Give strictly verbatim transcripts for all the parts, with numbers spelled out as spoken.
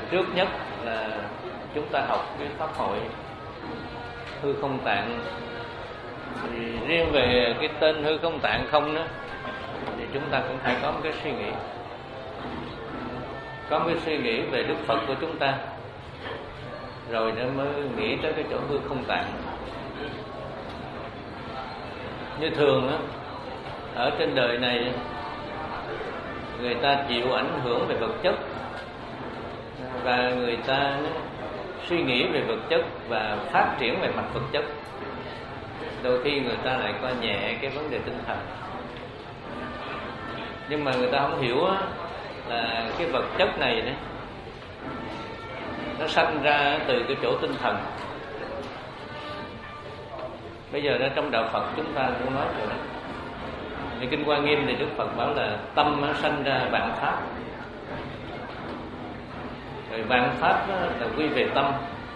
trước nhất là chúng ta học cái pháp hội hư không tạng. Thì riêng về cái tên hư không tạng không đó, thì chúng ta cũng phải có một cái suy nghĩ, có một cái suy nghĩ về Đức Phật của chúng ta, rồi nó mới nghĩ tới cái chỗ hư không tạng. Như thường á, ở trên đời này người ta chịu ảnh hưởng về vật chất, và người ta suy nghĩ về vật chất và phát triển về mặt vật chất. Đôi khi người ta lại coi nhẹ cái vấn đề tinh thần. Nhưng mà người ta không hiểu á, là cái vật chất này đấy, nó sanh ra từ cái chỗ tinh thần. Bây giờ ở trong đạo Phật chúng ta cũng nói rồi đó.ในKinh Hoa Nghiêm thì Đức Phật bảo là tâm nó sanh ra vạn pháp, rồi vạn pháp là quy về tâm.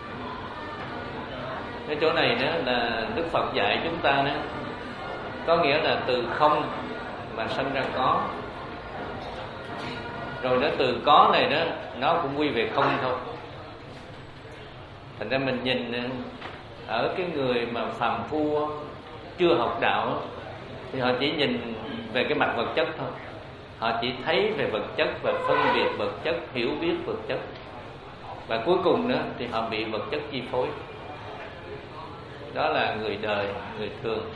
Cái chỗ này đó là Đức Phật dạy chúng ta đó, có nghĩa là từ không mà sanh ra có, rồi đó từ có này đó nó cũng quy về không thôi. Thành ra mình nhìn ở cái người mà phàm phu chưa học đạo thì họ chỉ nhìn về cái mặt vật chất thôi. Họ chỉ thấy về vật chất và phân biệt vật chất, hiểu biết vật chất, và cuối cùng nữa thì họ bị vật chất chi phối. Đó là người đời, người thường.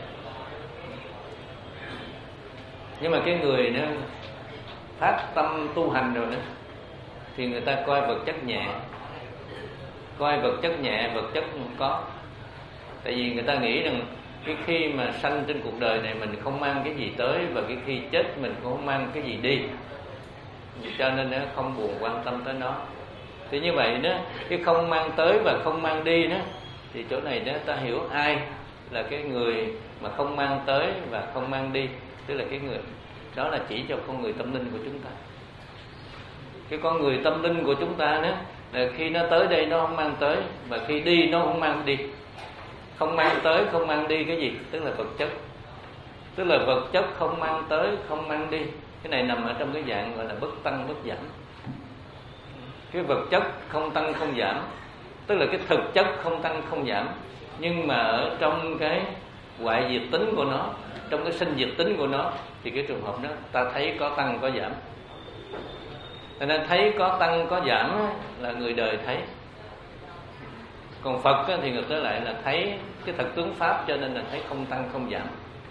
Nhưng mà cái người nữa phát tâm tu hành rồi đó, thì người ta coi vật chất nhẹ, coi vật chất nhẹ, vật chất không có. Tại vì người ta nghĩ rằng cái khi mà sanh trên cuộc đời này mình không mang cái gì tới, và cái khi chết mình cũng không mang cái gì đi, cho nên nó không buồn quan tâm tới nó. Thì như vậy đó, cái không mang tới và không mang đi đó, thì chỗ này đó ta hiểu ai là cái người mà không mang tới và không mang đi. Tức là cái người đó là chỉ cho con người tâm linh của chúng ta. Cái con người tâm linh của chúng ta đó là khi nó tới đây nó không mang tới, và khi đi nó không mang đi. Không mang tới, không mang đi cái gì? Tức là vật chất. Tức là vật chất không mang tới, không mang đi. Cái này nằm ở trong cái dạng gọi là bất tăng bất giảm. Cái vật chất không tăng không giảm, tức là cái thực chất không tăng không giảm. Nhưng mà ở trong cái hoại diệt tính của nó, trong cái sinh diệt tính của nó, thì cái trường hợp đó ta thấy có tăng có giảm. Cho nên thấy có tăng có giảm là người đời thấy. Còn Phật thì người ta lại là thấy cái thật tướng Pháp, cho nên là thấy không tăng không giảm.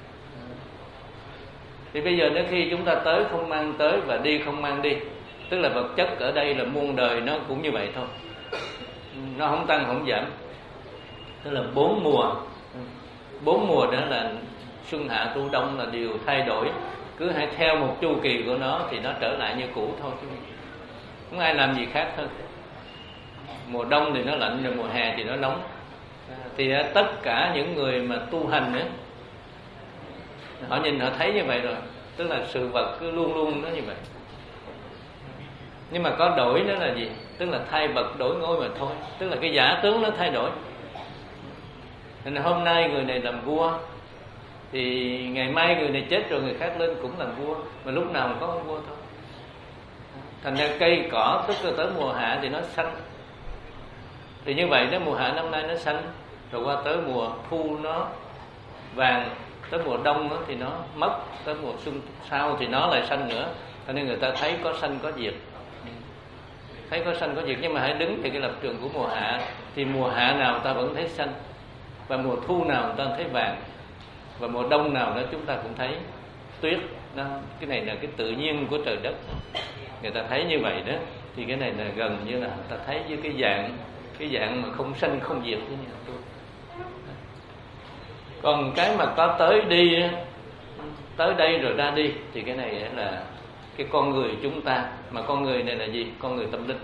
Thì bây giờ nếu khi chúng ta tới không mang tới và đi không mang đi, tức là vật chất ở đây là muôn đời nó cũng như vậy thôi, nó không tăng không giảm. Tức là bốn mùa, bốn mùa đó là xuân hạ thu đông là đều thay đổi. Cứ hãy theo một chu kỳ của nó thì nó trở lại như cũ thôi, chứ không ai làm gì khác hơn. Mùa đông thì nó lạnh, rồi mùa hè thì nó nóng. Thì tất cả những người mà tu hành ấy, họ nhìn họ thấy như vậy rồi. Tức là sự vật cứ luôn luôn nó như vậy. Nhưng mà có đổi đó là gì? Tức là thay vật đổi ngôi mà thôi. Tức là cái giả tướng nó thay đổi. Nên hôm nay người này làm vua, thì ngày mai người này chết rồi người khác lên cũng làm vua. Mà lúc nào cũng có ông vua thôi. Thành ra cây cỏ tức là tới mùa hạ thì nó xanh. Thì như vậy đó, mùa hạ năm nay nó xanh, rồi qua tới mùa thu nó vàng, tới mùa đông thì nó mất, tới mùa xuân sau thì nó lại xanh nữa. Cho nên người ta thấy có xanh có diệt, thấy có xanh có diệt. Nhưng mà hãy đứng từ cái lập trường của mùa hạ, thì mùa hạ nào ta vẫn thấy xanh, và mùa thu nào ta thấy vàng, và mùa đông nào đó chúng ta cũng thấy tuyết. Đó, cái này là cái tự nhiên của trời đất. Người ta thấy như vậy đó, thì cái này là gần như là người ta thấy với cái dạng cái dạng mà không sanh không diệt của nhà tu. Còn cái mà có tới đi, tới đây rồi ra đi, thì cái này là cái con người chúng ta. Mà con người này là gì? Con người tâm linh.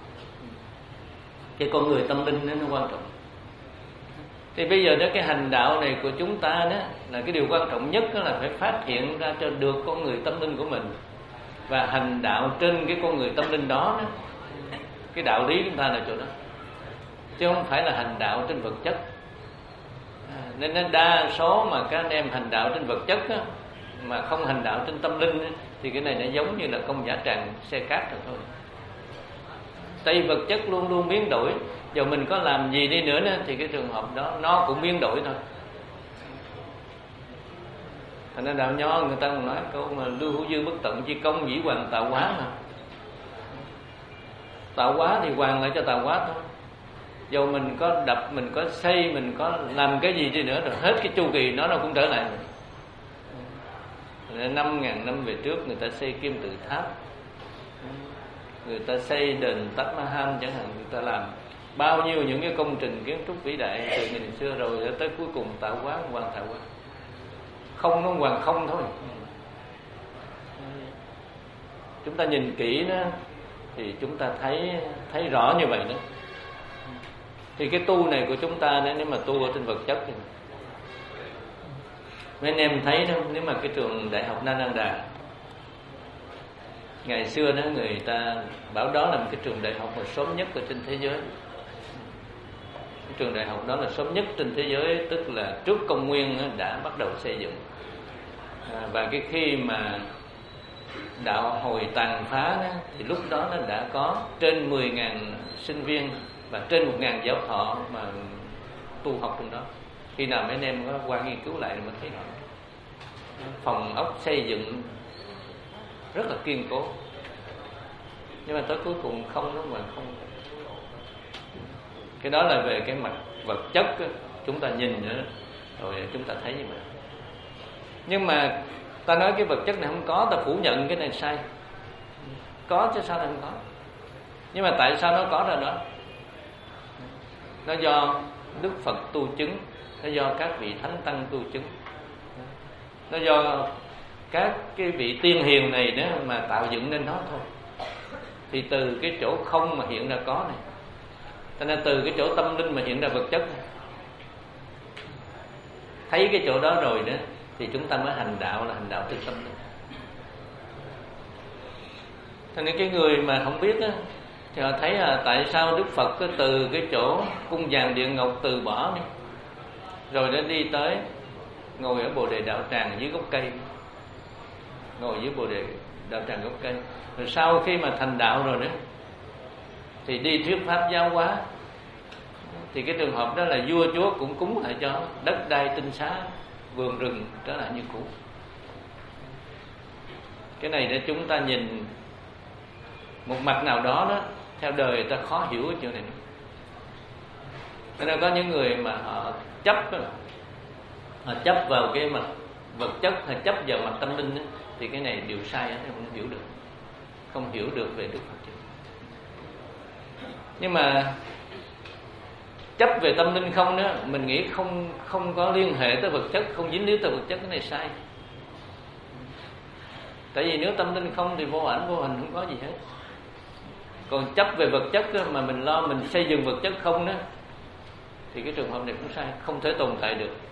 Cái con người tâm linh đó nó quan trọng. Thì bây giờ đó, cái hành đạo này của chúng ta đó là cái điều quan trọng nhất, đó là phải phát hiện ra cho được con người tâm linh của mình, và hành đạo trên cái con người tâm linh đó, đó. Cái đạo lý chúng ta là chỗ đó, chứ không phải là hành đạo trên vật chất. À, nên đa số mà các anh em hành đạo trên vật chất á, mà không hành đạo trên tâm linh á, thì cái này nó giống như là công giả tràng xe cát rồi thôi. Tại vì vật chất luôn luôn biến đổi, dù mình có làm gì đi nữa, nữa thì cái trường hợp đó nó cũng biến đổi thôi. Thành ra đạo Nho người ta còn nói câu mà lưu hữu dư bất tận chi công dĩ hoàn tạo hóa mà. Tạo hóa thì hoàn lại cho tạo hóa thôi. Dù mình có đập, mình có xây, mình có làm cái gì đi nữa, rồi hết cái chu kỳ nó nó cũng trở lại. Năm ngàn năm về trước người ta xây Kim Tự Tháp, người ta xây đền Taj Mahal chẳng hạn, người ta làm bao nhiêu những cái công trình kiến trúc vĩ đại từ ngày xưa rồi tới cuối cùng tạo hóa hoàn tạo hóa. Không nó hoàn không thôi. Chúng ta nhìn kỹ đó thì chúng ta thấy thấy rõ như vậy đó. Thì cái tu này của chúng ta nếu mà tu ở trên vật chất thì mấy anh em thấy đó, nếu mà cái trường Đại học Nalanda ngày xưa đó người ta bảo đó là một cái trường đại học mà sớm nhất ở trên thế giới. Cái trường đại học đó là sớm nhất trên thế giới, tức là trước công nguyên đã bắt đầu xây dựng. À, và cái khi mà đạo Hồi tàn phá đó, thì lúc đó nó đã có trên mười nghìn sinh viên và trên một nghìn giáo thọ mà tu học trong đó. Khi nào mấy anh em có qua nghiên cứu lại thì mới thấy rõ. Phòng ốc xây dựng rất là kiên cố, nhưng mà tới cuối cùng không đó mà không. Cái đó là về cái mặt vật chất đó, chúng ta nhìn nữa rồi chúng ta thấy như vậy. Nhưng mà ta nói cái vật chất này không có, ta phủ nhận cái này sai. Có chứ sao lại không có. Nhưng mà tại sao nó có ra đó? Nó do Đức Phật tu chứng, nó do các vị thánh tăng tu chứng, nó do các cái vị tiên hiền này đó mà tạo dựng nên nó thôi. Thì từ cái chỗ không mà hiện ra có này, cho nên từ cái chỗ tâm linh mà hiện ra vật chất này. Thấy cái chỗ đó rồi đó thì chúng ta mới hành đạo, là hành đạo từ tâm linh. Cho nên cái người mà không biết đó, thì họ thấy là tại sao Đức Phật có từ cái chỗ cung vàng điện ngọc từ bỏ đi, rồi đã đi tới ngồi ở Bồ Đề Đạo Tràng dưới gốc cây, ngồi dưới Bồ Đề Đạo Tràng gốc cây. Rồi sau khi mà thành đạo rồi đó thì đi thuyết pháp giáo hóa. Thì cái trường hợp đó là vua chúa cũng cúng lại cho đất đai tinh xá, vườn rừng trở lại như cũ. Cái này để chúng ta nhìn một mặt nào đó đó, theo đời người ta khó hiểu cái chuyện này. Cho nên có những người mà họ chấp đó, họ chấp vào cái mặt vật chất, họ chấp vào mặt tâm linh đó, thì cái này điều sai, không hiểu được, không hiểu được về Đức Phật. Nhưng mà chấp về tâm linh không đó, mình nghĩ không không có liên hệ tới vật chất, không dính líu tới vật chất, cái này sai. Tại vì nếu tâm linh không thì vô ảnh vô hình, không có gì hết. Còn chấp về vật chất đó, mà mình lo mình xây dựng vật chất không đó, thì cái trường hợp này cũng sai, không thể tồn tại được.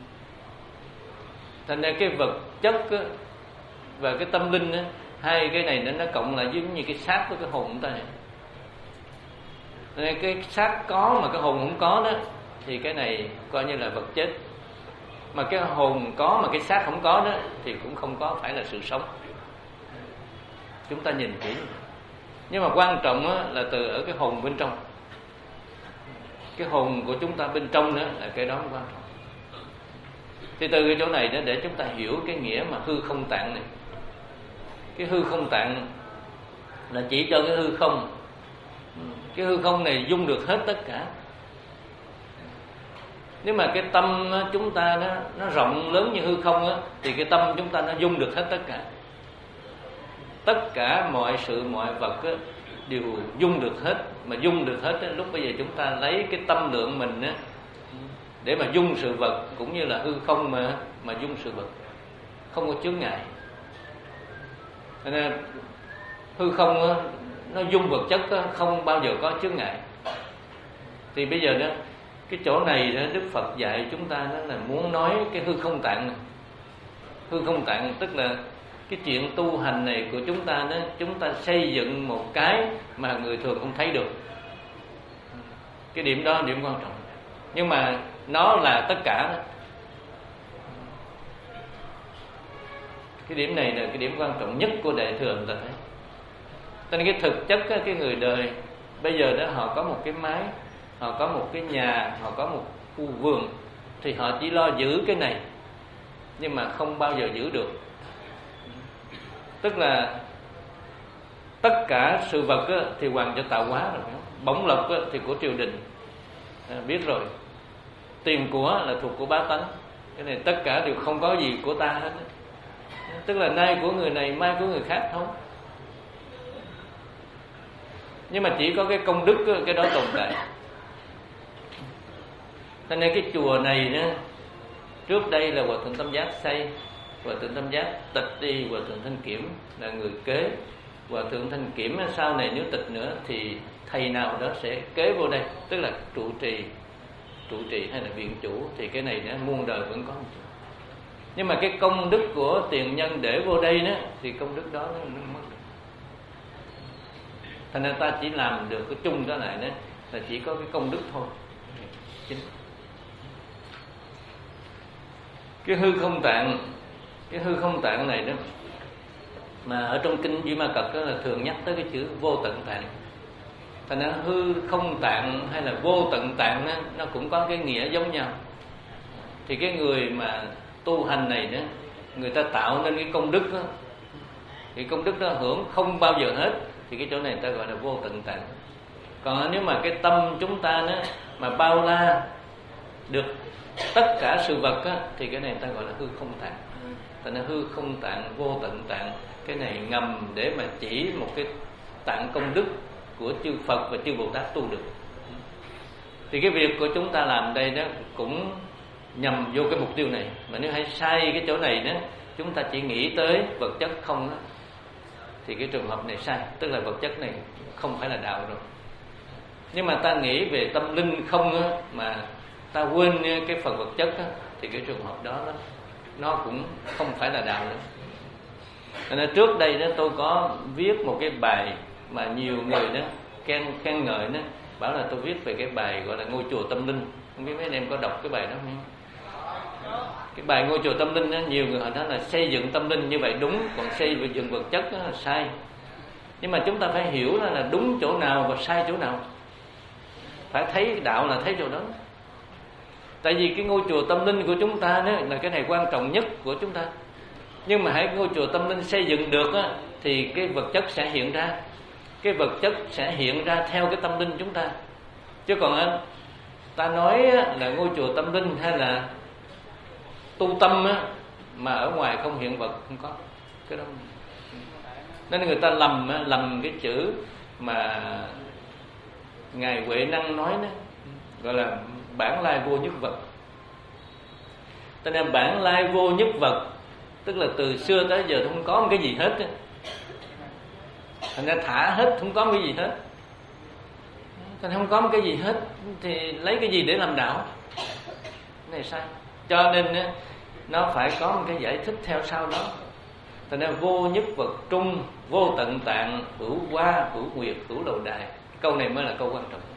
Thành ra cái vật chất đó, và cái tâm linh đó, hai cái này nó cộng lại giống như cái xác với cái hồn của ta này. Nên cái xác có mà cái hồn không có đó, thì cái này coi như là vật chết. Mà cái hồn có mà cái xác không có đó, thì cũng không có phải là sự sống. Chúng ta nhìn kỹ. Nhưng mà quan trọng đó, là từ ở cái hồn bên trong. Cái hồn của chúng ta bên trong đó là cái đó quan trọng. Thì từ cái chỗ này đó để chúng ta hiểu cái nghĩa mà hư không tạng này. Cái hư không tạng là chỉ cho cái hư không. Cái hư không này dung được hết tất cả. Nếu mà cái tâm chúng ta nó, nó rộng lớn như hư không á, thì cái tâm chúng ta nó dung được hết tất cả. Tất cả mọi sự mọi vật á, đều dung được hết. Mà dung được hết á, lúc bây giờ chúng ta lấy cái tâm lượng mình á, để mà dung sự vật, cũng như là hư không mà mà dung sự vật, không có chướng ngại. Nên hư không á, nó dung vật chất đó, không bao giờ có chướng ngại. Thì bây giờ đó, cái chỗ này đó, Đức Phật dạy chúng ta đó là muốn nói cái hư không tạng này. Hư không tạng tức là cái chuyện tu hành này của chúng ta đó, chúng ta xây dựng một cái mà người thường không thấy được. Cái điểm đó là điểm quan trọng. Nhưng mà nó là tất cả đó. Cái điểm này là cái điểm quan trọng nhất của Đại Thừa người ta thấy. Cho nên cái thực chất cái người đời bây giờ đó họ có một cái mái, họ có một cái nhà, họ có một khu vườn, thì họ chỉ lo giữ cái này, nhưng mà không bao giờ giữ được. Tức là tất cả sự vật á, thì hoàng cho tạo hóa rồi, bổng lộc á, thì của triều đình, à, biết rồi. Tiền của là thuộc của bá tánh, cái này tất cả đều không có gì của ta hết. Tức là nay của người này, mai của người khác thôi. Nhưng mà chỉ có cái công đức, cái đó tồn tại. Cho nên cái chùa này đó, trước đây là Hòa Thượng Tâm Giác xây, Hòa Thượng Tâm Giác tịch đi, Hòa Thượng Thanh Kiểm là người kế. Hòa Thượng Thanh Kiểm sau này nếu tịch nữa thì thầy nào đó sẽ kế vô đây, tức là trụ trì, trụ trì hay là viện chủ, thì cái này đó, muôn đời vẫn có. Nhưng mà cái công đức của tiền nhân để vô đây đó, thì công đức đó nó, nó mất. Thành ra ta chỉ làm được cái chung đó lại đó là chỉ có cái công đức thôi. Chính. Cái hư không tạng, cái hư không tạng này đó, mà ở trong kinh Duy Ma Cật đó là thường nhắc tới cái chữ vô tận tạng. Thành ra hư không tạng hay là vô tận tạng đó, nó cũng có cái nghĩa giống nhau. Thì cái người mà tu hành này đó, người ta tạo nên cái công đức đó, thì công đức đó hưởng không bao giờ hết, thì cái chỗ này người ta gọi là vô tận tạng. Còn nếu mà cái tâm chúng ta đó mà bao la được tất cả sự vật đó, thì cái này người ta gọi là hư không tạng. Thành ra hư không tạng, vô tận tạng, cái này ngầm để mà chỉ một cái tạng công đức của chư Phật và chư Bồ Tát tu được. Thì cái việc của chúng ta làm đây đó cũng nhằm vô cái mục tiêu này. Mà nếu hay sai cái chỗ này đó, chúng ta chỉ nghĩ tới vật chất không đó, thì cái trường hợp này sai. Tức là vật chất này không phải là đạo rồi. Nhưng mà ta nghĩ về tâm linh không đó, mà ta quên cái phần vật chất đó, thì cái trường hợp đó, đó nó cũng không phải là đạo nữa. Nên trước đây đó tôi có viết một cái bài mà nhiều người đó khen khen ngợi đó, bảo là tôi viết về cái bài gọi là ngôi chùa tâm linh. Không biết mấy anh em có đọc cái bài đó không? Cái bài ngôi chùa tâm linh đó, nhiều người họ nói là xây dựng tâm linh như vậy đúng, còn xây dựng vật chất đó là sai. Nhưng mà chúng ta phải hiểu là, là đúng chỗ nào và sai chỗ nào. Phải thấy đạo là thấy chỗ đó. Tại vì cái ngôi chùa tâm linh của chúng ta đó là cái này quan trọng nhất của chúng ta. Nhưng mà hãy ngôi chùa tâm linh xây dựng được á, thì cái vật chất sẽ hiện ra. Cái vật chất sẽ hiện ra theo cái tâm linh chúng ta. Chứ còn ta nói là ngôi chùa tâm linh hay là tu tâm á, mà ở ngoài không hiện vật, không có cái đó. Nên người ta lầm lầm cái chữ mà ngài Huệ Năng nói đó, gọi là bản lai vô nhất vật. Cho nên bản lai vô nhất vật tức là từ xưa tới giờ không có một cái gì hết. Thành ra thả hết, không có một cái gì hết. Thành không có một cái gì hết thì lấy cái gì để làm đạo? Cái này sai. Cho nên nó phải có một cái giải thích theo sau đó. Thành ra vô nhất vật trung, vô tận tạng, hữu hoa, hữu nguyệt, hữu lầu đài. Câu này mới là câu quan trọng.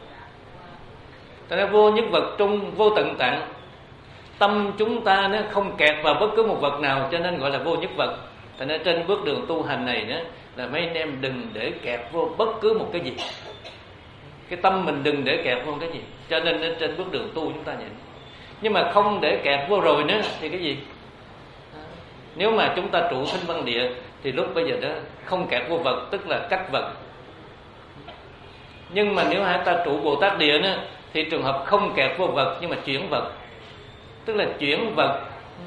Thành ra vô nhất vật trung, vô tận tạng. Tâm chúng ta nó không kẹt vào bất cứ một vật nào, cho nên gọi là vô nhất vật. Thành ra trên bước đường tu hành này đó, là mấy anh em đừng để kẹt vô bất cứ một cái gì. Cái tâm mình đừng để kẹt vô cái gì. Cho nên trên bước đường tu chúng ta vậy. Nhưng mà không để kẹt vô rồi nữa thì cái gì? Nếu mà chúng ta trụ Thinh Văn Địa thì lúc bây giờ đó không kẹt vô vật, tức là cách vật. Nhưng mà nếu hai ta trụ Bồ Tát Địa nữa thì trường hợp không kẹt vô vật nhưng mà chuyển vật. Tức là chuyển vật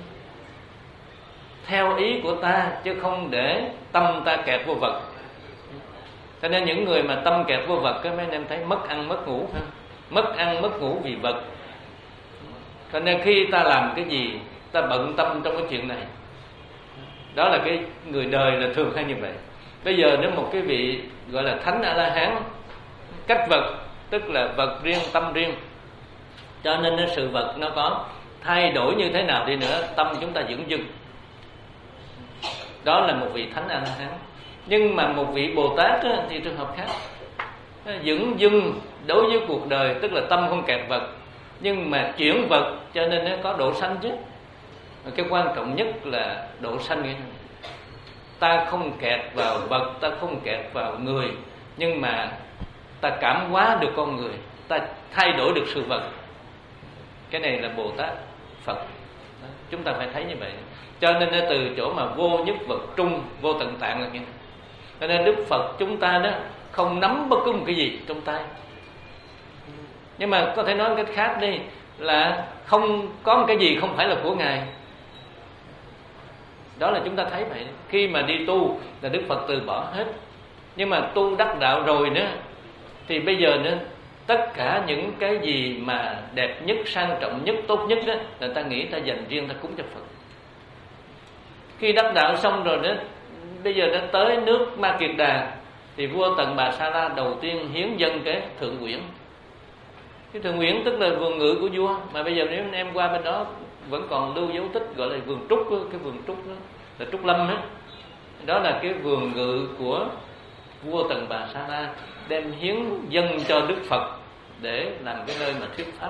theo ý của ta, chứ không để tâm ta kẹt vô vật. Cho nên những người mà tâm kẹt vô vật, mấy anh em thấy mất ăn mất ngủ ha? Mất ăn mất ngủ vì vật. Cho nên khi ta làm cái gì, ta bận tâm trong cái chuyện này. Đó là cái người đời là thường hay như vậy. Bây giờ nếu một cái vị gọi là Thánh A-la-hán, cách vật, tức là vật riêng, tâm riêng. Cho nên sự vật nó có thay đổi như thế nào đi nữa, tâm chúng ta vững dưng. Đó là một vị Thánh A-la-hán. Nhưng mà một vị Bồ Tát á, thì trường hợp khác. Vững dưng đối với cuộc đời, tức là tâm không kẹt vật, nhưng mà chuyển vật, cho nên nó có độ sanh chứ. Cái quan trọng nhất là độ sanh. Cái này ta không kẹt vào vật, ta không kẹt vào người, nhưng mà ta cảm hóa được con người, ta thay đổi được sự vật. Cái này là Bồ Tát Phật. Chúng ta phải thấy như vậy. Cho nên từ chỗ mà vô nhất vật trung, vô tận tạng là như thế. Cho nên Đức Phật chúng ta đó không nắm bất cứ một cái gì trong tay. Nhưng mà có thể nói cách khác đi, là không có một cái gì không phải là của Ngài. Đó là chúng ta thấy vậy. Khi mà đi tu là Đức Phật từ bỏ hết. Nhưng mà tu đắc đạo rồi nữa, thì bây giờ nữa, tất cả những cái gì mà đẹp nhất, sang trọng nhất, tốt nhất đó, là ta nghĩ ta dành riêng ta cúng cho Phật. Khi đắc đạo xong rồi đó, bây giờ đã tới nước Ma Kiệt Đà, thì vua Tần Bà Sa La đầu tiên hiến dâng cái Thượng Uyển. Cái Thượng Uyển tức là vườn ngự của vua. Mà bây giờ nếu em qua bên đó vẫn còn lưu dấu tích gọi là vườn Trúc. Cái vườn Trúc đó là Trúc Lâm đó. Đó là cái vườn ngự của vua Tần Bà Sa La, đem hiến dâng cho Đức Phật để làm cái nơi mà thuyết pháp.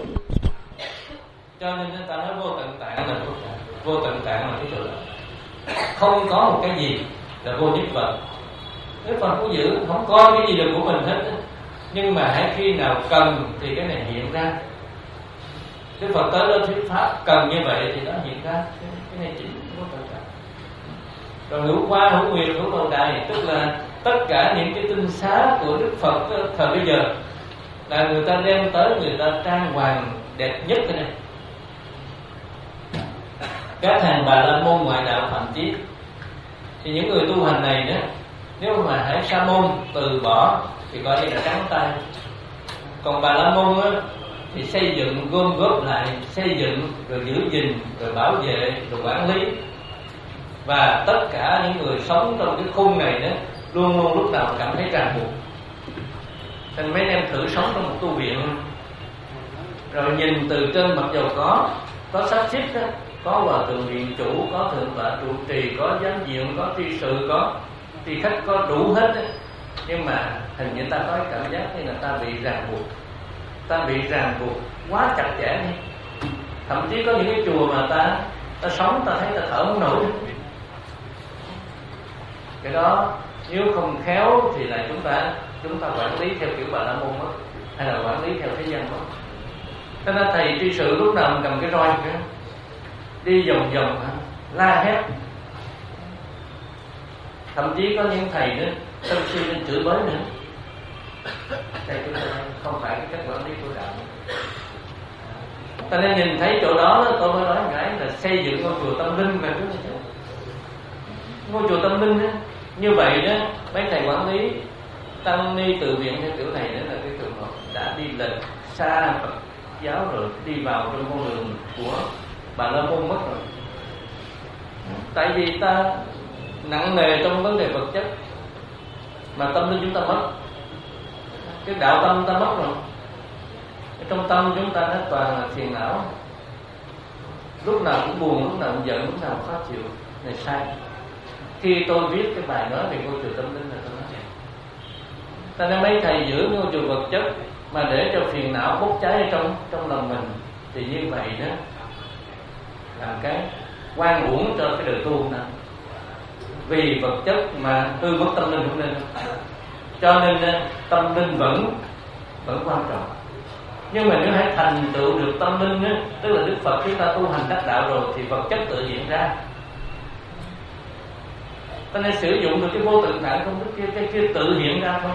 Cho nên người ta nói vô tận tạng là vô tận tạng là cái chỗ đó. Không có một cái gì là vô nhất vật. Đức Phật cũng giữ không có cái gì là của mình hết. Nhưng mà hãy khi nào cần thì cái này hiện ra. Đức Phật tới đó thuyết pháp cần như vậy thì nó hiện ra. Cái này chính vô tận tạng. Rồi hữu qua, hữu nguyệt, hữu bầu đài, tức là tất cả những cái tinh xá của Đức Phật thời bây giờ là người ta đem tới, người ta trang hoàng đẹp nhất thế này. Các hàng Bà La Môn ngoại đạo Phạm Chí, thì những người tu hành này đó, nếu mà Hải Sa Môn từ bỏ thì coi như là trắng tay. Còn Bà La Môn á, thì xây dựng, gom góp lại, xây dựng, rồi giữ gìn, rồi bảo vệ, rồi quản lý. Và tất cả những người sống trong cái khung này đó luôn luôn lúc nào cảm thấy ràng buộc. Thành mấy em thử sống trong một tu viện, rồi nhìn từ trên mặc dầu có có sắp xếp đó, có hòa thượng viện chủ, có thượng tọa trụ trì, có giám diện, có tri sự, có tri khách, có đủ hết đó. Nhưng mà hình như ta có cái cảm giác như là ta bị ràng buộc, ta bị ràng buộc quá chặt chẽ đi. Thậm chí có những cái chùa mà ta ta sống ta thấy ta thở không nổi. Cái đó nếu không khéo thì là chúng ta chúng ta quản lý theo kiểu Bà La Môn mất, hay là quản lý theo thế gian mất. Cho nên thầy tri sự lúc nào cầm cái roi kia, đi vòng vòng la hét. Thậm chí có những thầy nữa tâm suy nên chửi bới nữa. Thầy chúng ta không phải cái cách quản lý của đạo. Ta nên nhìn thấy chỗ đó, tôi mới nói cái là xây dựng ngôi chùa tâm linh về cái ngôi chùa tâm linh đó. Như vậy đó, mấy thầy quản lý tăng ni tự viện theo kiểu này nữa là cái trường hợp đã đi lệch xa Phật giáo rồi, đi vào trong con đường của Bà La Môn mất rồi. Tại vì ta nặng nề trong vấn đề vật chất, mà tâm linh chúng ta mất, cái đạo tâm ta mất rồi. Trong tâm chúng ta nó toàn là phiền não, lúc nào cũng buồn, lúc nào cũng giận, lúc nào cũng khó chịu. Này sai. Khi tôi viết cái bài nói về ngôi chùa tâm linh là tôi nói vậy. Ta nên mấy thầy giữ ngôi chùa vật chất mà để cho phiền não bốc cháy trong trong lòng mình, thì như vậy đó làm cái quan uổng cho cái đời tu này. Vì vật chất mà hư mất tâm linh không nên. Cho nên tâm linh vẫn vẫn quan trọng. Nhưng mà nếu hãy thành tựu được tâm linh á, tức là Đức Phật chúng ta tu hành đắc đạo rồi, thì vật chất tự hiện ra. Ta nên sử dụng được cái vô tận tạng công đức kia, cái kia tự hiện ra thôi.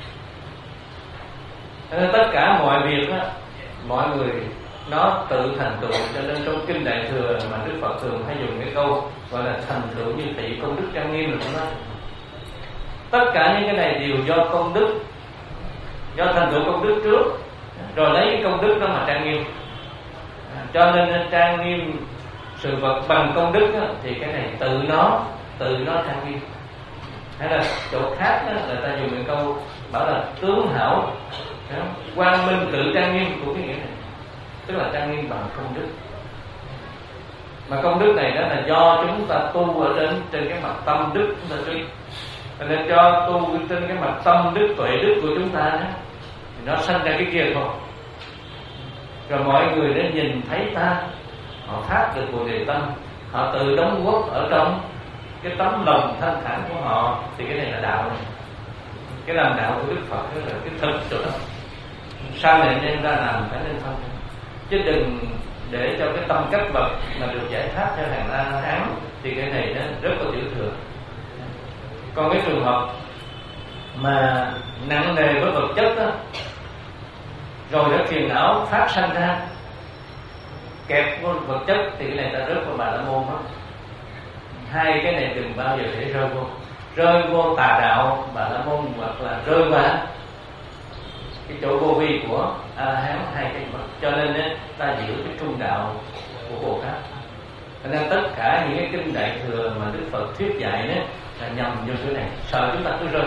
Nên tất cả mọi việc á, mọi người nó tự thành tựu. Cho nên trong kinh Đại Thừa mà Đức Phật thường hay dùng cái câu gọi là thành tựu như thị công đức trang nghiêm, là nó tất cả những cái này đều do công đức, do thành tựu công đức trước, rồi lấy cái công đức đó mà trang nghiêm. Cho nên trang nghiêm sự vật bằng công đức đó, thì cái này tự nó tự nó trang nghiêm. Hay là chỗ khác đó, là ta dùng cái câu bảo là tướng hảo quang minh tự trang nghiêm của cái nghĩa này, tức là trang nghiêm bằng công đức. Mà công đức này đó là do chúng ta tu ở trên trên cái mặt tâm đức chúng ta tu. Nên cho tu trên cái mặt tâm đức tuệ đức của chúng ta đó, thì nó sanh ra cái kia thôi. Rồi mọi người đã nhìn thấy ta, họ phát được bồ đề tâm, họ tự đóng góp ở trong cái tấm lòng thanh thản của họ, thì cái này là đạo này. Cái làm đạo của Đức Phật đó là cái thực chỗ đó. Sau này nên ra làm phải nên phân, chứ đừng để cho cái tâm cách vật mà được giải thoát theo hàng A Hán thì cái này nó rất có tiểu thừa. Còn cái trường hợp mà nặng nề với vật chất đó, rồi đó phiền não phát sanh ra kẹp vô vật chất thì cái này ta rớt vào Bà La Môn đó. Hai cái này đừng bao giờ để rơi vô, rơi vô tà đạo Bà La Môn, hoặc là rơi vào cái chỗ vô vi của A La Hán, hai cái vật. Cho nên á, ta giữ cái trung đạo của Bồ Tát. Cho nên tất cả những cái kinh Đại Thừa mà Đức Phật thuyết dạy đó là nhằm vô cái này, sợ chúng ta cứ rơi.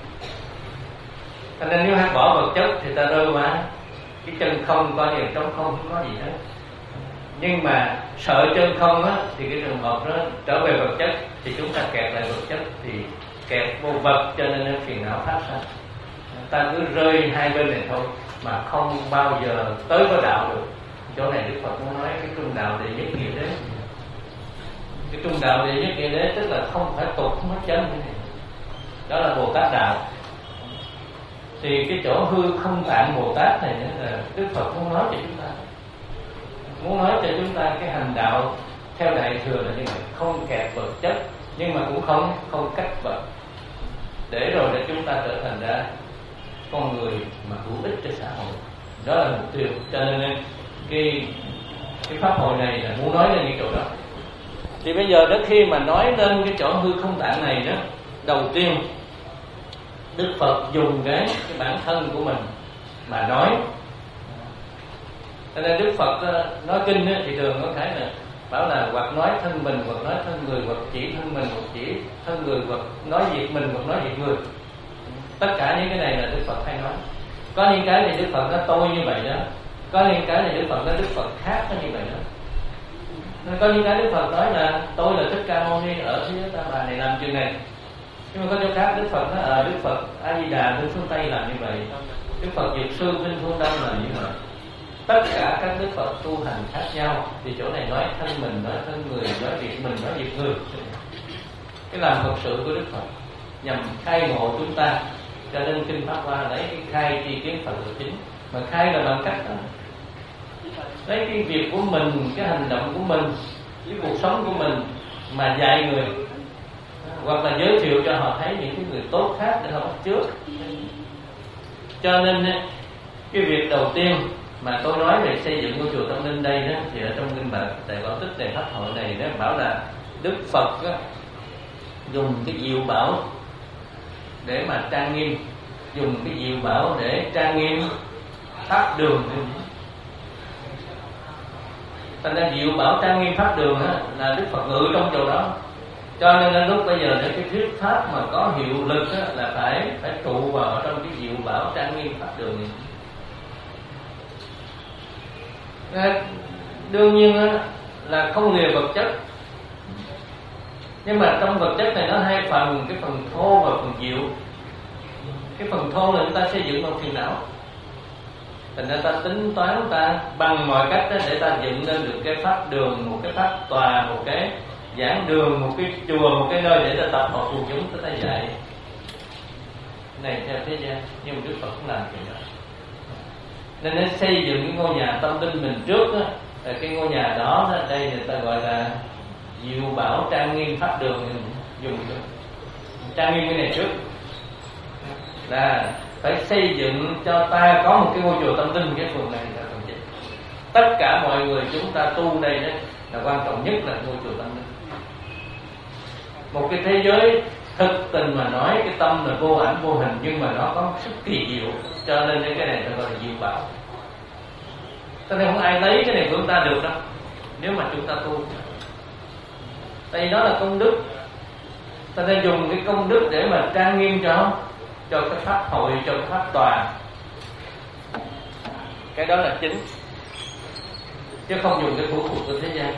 Cho nên nếu hay bỏ vật chất thì ta rơi vào cái chân không, coi như trống không, không có gì hết. Nhưng mà sợ chân không á, thì cái trường hợp đó trở về vật chất thì chúng ta kẹt lại vật chất, thì kẹt vô vật, cho nên nó phiền não phát sinh. Ta cứ rơi hai bên này thôi mà không bao giờ tới với đạo được. Chỗ này Đức Phật muốn nói cái trung đạo đệ nhất nghĩa đế. Cái trung đạo đệ nhất nghĩa đế tức là không phải tục, không phải chân như này. Đó là Bồ Tát đạo. Thì cái chỗ hư không tạng Bồ Tát này là Đức Phật muốn nói cho chúng ta, muốn nói cho chúng ta cái hành đạo theo Đại Thừa là như vậy, không kẹt vật chất nhưng mà cũng không không cách vật, để rồi để chúng ta trở thành ra con người mà hữu ích cho xã hội. Đó là mục tiêu. Cho nên cái cái pháp hội này là muốn nói lên cái chỗ đó. Thì bây giờ đó, khi mà nói lên cái chỗ hư không tạng này đó, đầu tiên Đức Phật dùng cái, cái bản thân của mình mà nói. Cho nên Đức Phật nói kinh ấy, thì thường có thể là bảo là hoặc nói thân mình, hoặc nói thân người, hoặc chỉ thân mình, hoặc chỉ thân người, hoặc nói việc mình, hoặc nói việc người. Tất cả những cái này là Đức Phật hay nói. Có những cái thì Đức Phật nói tôi như vậy đó, có những cái thì Đức Phật nói Đức Phật khác nó như vậy đó. Nên có những cái Đức Phật nói là tôi là Thích Ca Mâu Ni ở phía Ta Bà này làm chuyện này, nhưng mà có chỗ khác Đức Phật nói ở Đức Phật A Di Đà bên phương Tây làm như vậy, Đức Phật Dược Sư bên phương Đông làm như vậy. Tất cả các Đức Phật tu hành khác nhau, thì chỗ này nói thân mình, nói thân người, nói việc mình, nói việc người. Cái làm Phật sự của Đức Phật nhằm khai ngộ chúng ta. Cho nên kinh Pháp Hoa lấy cái khai tri kiến Phật là chính. Mà khai là bằng cách đó, lấy cái việc của mình, cái hành động của mình, cái cuộc sống của mình mà dạy người, hoặc là giới thiệu cho họ thấy những cái người tốt khác để họ bắt chước. Cho nên cái việc đầu tiên mà tôi nói về xây dựng ngôi chùa Tâm Linh đây đó, thì ở trong kinh Bạch Đại Bảo Tích Đại Pháp Hội này nó bảo là Đức Phật đó, dùng cái diệu bảo để mà trang nghiêm, dùng cái diệu bảo để trang nghiêm pháp đường. Thành ra diệu bảo trang nghiêm pháp đường đó, là Đức Phật ngự trong chỗ đó. Cho nên đến lúc bây giờ để cái thuyết pháp mà có hiệu lực đó, là phải phải trụ vào trong cái diệu bảo trang nghiêm pháp đường này. Đương nhiên là không lìa vật chất, nhưng mà trong vật chất này nó hai phần, cái phần thô và phần dịu. Cái phần thô là chúng ta xây dựng bằng phiền não, thành ra ta tính toán, ta bằng mọi cách để ta dựng lên được cái pháp đường, một cái pháp tòa, một cái giảng đường, một cái chùa, một cái nơi để ta tập hợp quần chúng, ta, ta dạy này theo thế gian. Nhưng mà Đức Phật cũng làm chuyện đó. Nên để xây dựng cái ngôi nhà tâm linh mình trước đó, cái ngôi nhà đó, đó đây người ta gọi là diệu bảo trang nghiêm pháp đường, dùng được trang nghiêm cái này trước, là phải xây dựng cho ta có một cái ngôi chùa tâm linh. Cái phần này là phần chính. Tất cả mọi người chúng ta tu đây đó là quan trọng nhất là ngôi chùa tâm linh. Một cái thế giới thực tình mà nói, cái tâm là vô ảnh vô hình, nhưng mà nó có sức kỳ diệu. Cho nên cái này ta gọi là diệu bảo. Cho nên không ai lấy cái này của chúng ta được đâu, nếu mà chúng ta tu. Tại vì đó là công đức, ta nên dùng cái công đức để mà trang nghiêm cho cho cái pháp hội, cho cái pháp tòa. Cái đó là chính, chứ không dùng cái thủ thuật của thế gian,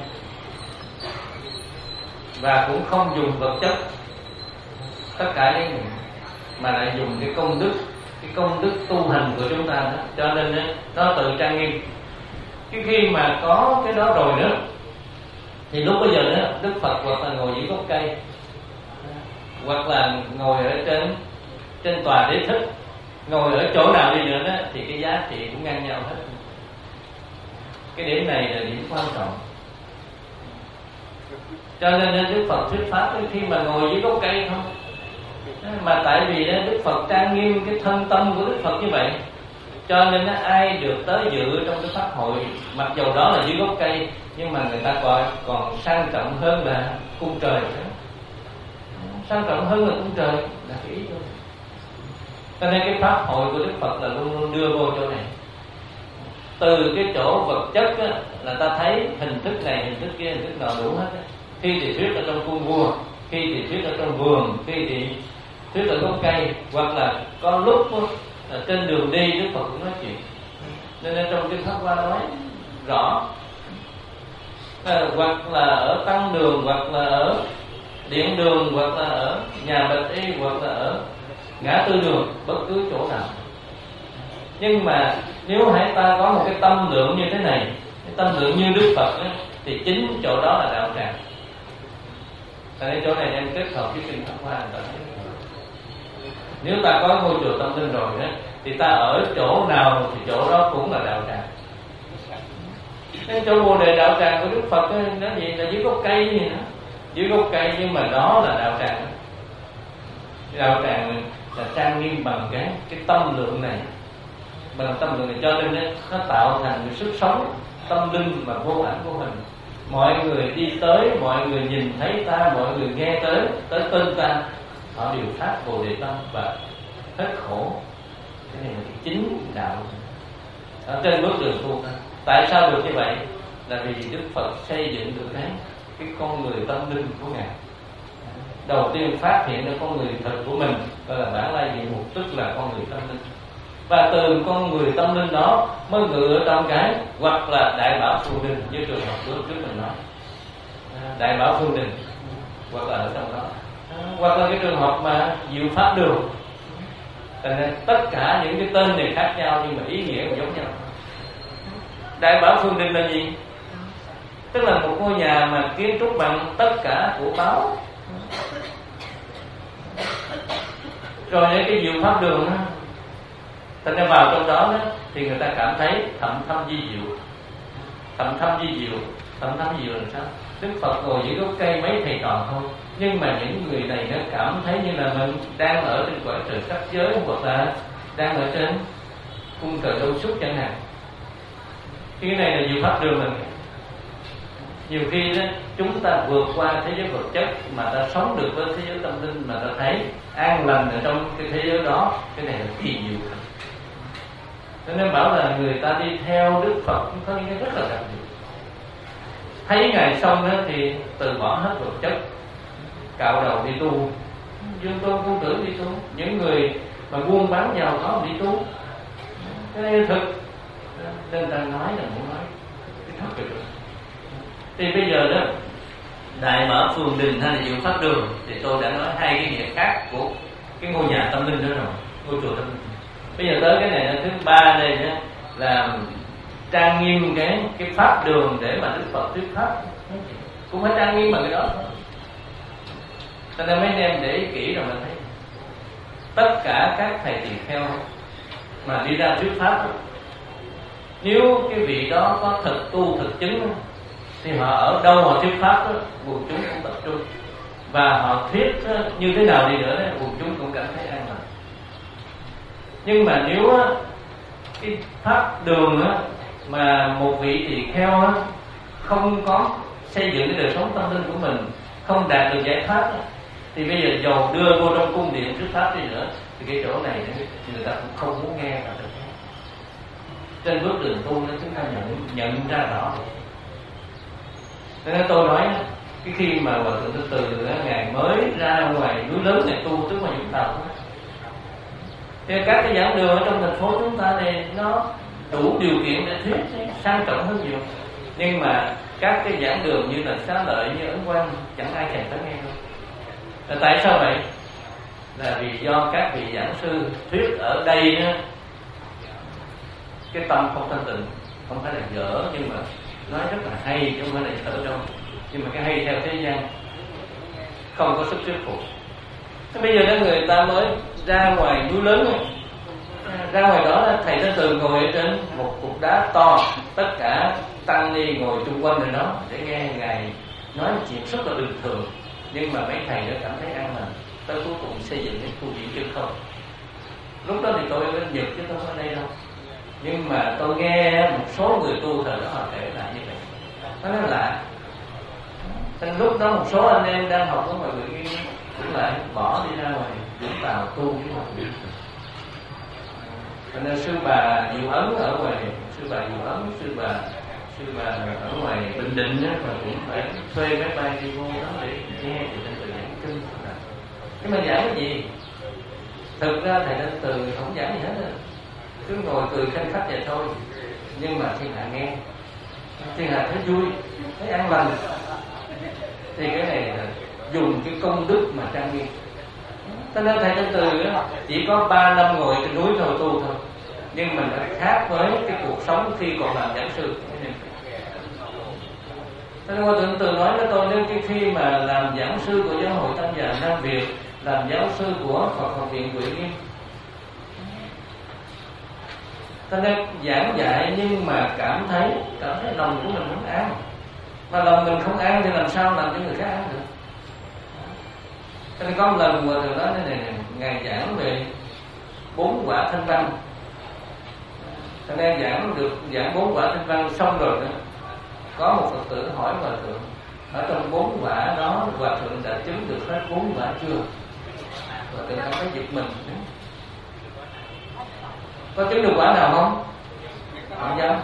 và cũng không dùng vật chất. Tất cả những mà lại dùng cái công đức, cái công đức tu hành của chúng ta đó. Cho nên nó tự trang nghiêm. Cái khi mà có cái đó rồi nữa, thì lúc bây giờ nữa Đức Phật hoặc là ngồi dưới gốc cây, hoặc là ngồi ở trên trên tòa đế thích, ngồi ở chỗ nào đi nữa đó thì cái giá trị cũng ngang nhau hết. Cái điểm này là điểm quan trọng. Cho nên Đức Phật thuyết pháp khi mà ngồi dưới gốc cây không, mà tại vì Đức Phật trang nghiêm cái thân tâm của Đức Phật như vậy, cho nên ai được tới dự trong cái pháp hội, mặc dù đó là dưới gốc cây, nhưng mà người ta coi còn sang trọng hơn là cung trời. Sang trọng hơn là cung trời là cái ý thôi. Cho nên cái pháp hội của Đức Phật là luôn luôn đưa vô chỗ này. Từ cái chỗ vật chất á, là ta thấy hình thức này, hình thức kia, hình thức nào đủ hết á. Khi thì thuyết ở trong cung vua, khi thì thuyết ở trong vườn, khi thì thuyết ở gốc cây, hoặc là có lúc á, trên đường đi Đức Phật cũng nói chuyện. Nên trong kinh Pháp Hoa nói rõ, à, hoặc là ở tăng đường, hoặc là ở điện đường, hoặc là ở nhà bạch y, hoặc là ở ngã tư đường, bất cứ chỗ nào. Nhưng mà nếu hãy ta có một cái tâm lượng như thế này, cái tâm lượng như Đức Phật ấy, thì chính chỗ đó là đạo tràng. Tại nên chỗ này em kết hợp với kinh Pháp Hoa. Nếu ta có ngôi chùa tâm linh rồi đó, thì ta ở chỗ nào thì chỗ đó cũng là đạo tràng. Cái chỗ Bồ Đề đạo tràng của Đức Phật ấy, nó gì là dưới gốc cây gì nữa, dưới gốc cây, nhưng mà đó là đạo tràng. Đạo tràng là trang nghiêm bằng cái cái tâm lượng này, bằng tâm lượng này, cho nên ấy, nó tạo thành một sức sống tâm linh mà vô ảnh vô hình. Mọi người đi tới, mọi người nhìn thấy ta, mọi người nghe tới tới tên ta, họ đều phát Bồ Đề tâm và hết khổ. Cái này là cái chính đạo ở trên bước đường tu. Tại sao được như vậy? Là vì Đức Phật xây dựng được cái cái con người tâm linh của Ngài. Đầu tiên phát hiện ra con người thật của mình, gọi là bản lai diện mục, tức là con người tâm linh. Và từ con người tâm linh đó mới ngự ở trong cái hoặc là Đại Bảo Phương Đình, như trường hợp trước trước mình nói, Đại Bảo Phương Đình, hoặc là ở trong đó, hoặc là cái trường hợp mà Diệu Pháp Đường. Nên tất cả những cái tên này khác nhau nhưng mà ý nghĩa cũng giống nhau. Đại Bảo Phương Đình là gì? Tức là một ngôi nhà mà kiến trúc bằng tất cả của báo. Rồi những cái Diệu Pháp Đường đó, thành ra vào trong đó, đó thì người ta cảm thấy thậm thâm di diệu. Thậm thâm di diệu, thậm thâm di diệu là sao? Đức Phật ngồi dưới gốc cây mấy thầy trò thôi, nhưng mà những người này nó cảm thấy như là mình đang ở trên cõi trời sắc giới, hoặc là đang ở trên cung trời đâu xuất chẳng hạn. Cái này là Diệu Pháp Đường. Mình nhiều khi đó chúng ta vượt qua thế giới vật chất mà ta sống được với thế giới tâm linh, mà ta thấy an lành ở trong cái thế giới đó. Cái này là kỳ diệu. Cho nên bảo là người ta đi theo Đức Phật có những cái rất là đặc biệt. Thấy Ngài xong đó thì từ bỏ hết vật chất, cạo đầu đi tu. Dương Tôn Công Tử đi tu, những người mà buôn bán giàu có đi tu. Cái này là thực. Nên ta nói là muốn nói cái thật được. Thì bây giờ đó, Đại Bảo Phương Đình hay là Diệu Pháp Đường, thì tôi đã nói hai cái nghĩa khác của cái ngôi nhà tâm linh đó rồi, ngôi chùa tâm linh. Bây giờ tới cái này là thứ ba đây đó, là trang nghiêm cái cái pháp đường để mà Đức Phật thuyết pháp, cũng phải trang nghiêm bằng cái đó thôi. Cho nên mấy anh em để ý kỹ rồi mình thấy tất cả các thầy tỳ kheo mà đi ra thuyết pháp, nếu cái vị đó có thực tu thực chứng thì họ ở đâu họ thuyết pháp đó, quần chúng cũng tập trung, và họ thuyết như thế nào đi nữa đó, quần chúng cũng cảm thấy an lành. Nhưng mà nếu cái pháp đường á, mà một vị tỳ kheo á, không có xây dựng cái đời sống tâm linh của mình, không đạt được giải pháp á, thì bây giờ dầu đưa vô trong cung điện thuyết pháp đi nữa thì cái chỗ này người ta cũng không muốn nghe cả. Trên bước đường tu đó chúng ta nhận nhận ra rõ. Nên tôi nói cái khi mà Hòa Thượng Từ Từ Ngài mới ra ngoài núi lớn này tu, tức là Vũng Tàu, thì các cái giảng đường ở trong thành phố chúng ta này nó đủ điều kiện để thuyết, sang trọng hơn nhiều. Nhưng mà các cái giảng đường như là Xá Lợi, như Ấn Quang chẳng ai thèm tới nghe đâu. Là tại sao vậy? Là vì do các vị giảng sư thuyết ở đây đó, cái tâm không thanh tịnh, không phải là dở, nhưng mà nói rất là hay chứ không phải là dở đâu. Nhưng mà cái hay theo thế gian, không có sức thuyết phục. Thế bây giờ đó người ta mới ra ngoài núi lớn ấy, ra ngoài đó là thầy Thanh Từ ngồi ở trên một cục đá to, tất cả tăng ni ngồi chung quanh ở đó để nghe ngài nói chuyện rất là bình thường, nhưng mà mấy thầy đã cảm thấy an lành, tới cuối cùng xây dựng cái khu viện chân không. Lúc đó thì tôi ở bên Nhật chứ tôi không ở đây đâu, nhưng mà tôi nghe một số người tu thời đó họ kể lại như vậy, nó nói lạ. Trong lúc đó một số anh em đang học ở ngoài người kia cũng lại bỏ đi ra ngoài Vũng Tàu tu với học viện. Cho nên sư bà Diệu Ấn ở ngoài, sư bà Diệu Ấn, sư bà sư bà ở ngoài Bình Định đó, mà cũng phải thuê máy bay đi vô đó để nghe thầy Thanh Từ giảng kinh. Nhưng mà giảng cái gì? Thực ra thầy Thanh Từ không giảng gì hết rồi, cứ ngồi cười khanh khách vậy thôi. Nhưng mà thiên hạ nghe, thiên hạ thấy vui, thấy an lành, thì cái này là dùng cái công đức mà trang nghiêm. Cho nên thầy Thanh Từ chỉ có ba năm ngồi trên núi thôi tu thôi, nhưng mình đã khác với cái cuộc sống khi còn làm giảng sư. Cho nên Hòa Thượng Từ nói với tôi, nếu cái khi mà làm giảng sư của Giáo hội Tăng Già Nam Việt, làm giáo sư của Phật học viện Huệ Nghiêm, cho nên giảng dạy nhưng mà cảm thấy cảm thấy lòng của mình không an, mà lòng mình không an thì làm sao làm cho người khác an được. Cho nên có một lần Hòa Thượng nói thế này, này ngài giảng về bốn quả thanh văn, cho nên giảng được giảng bốn quả thanh văn xong rồi nữa, có một Phật tử hỏi Hòa Thượng, ở trong bốn quả đó Hòa Thượng đã chứng được hết bốn quả chưa? Hòa Thượng cảm thấy giật mình, có chứng được quả nào không? Không dám.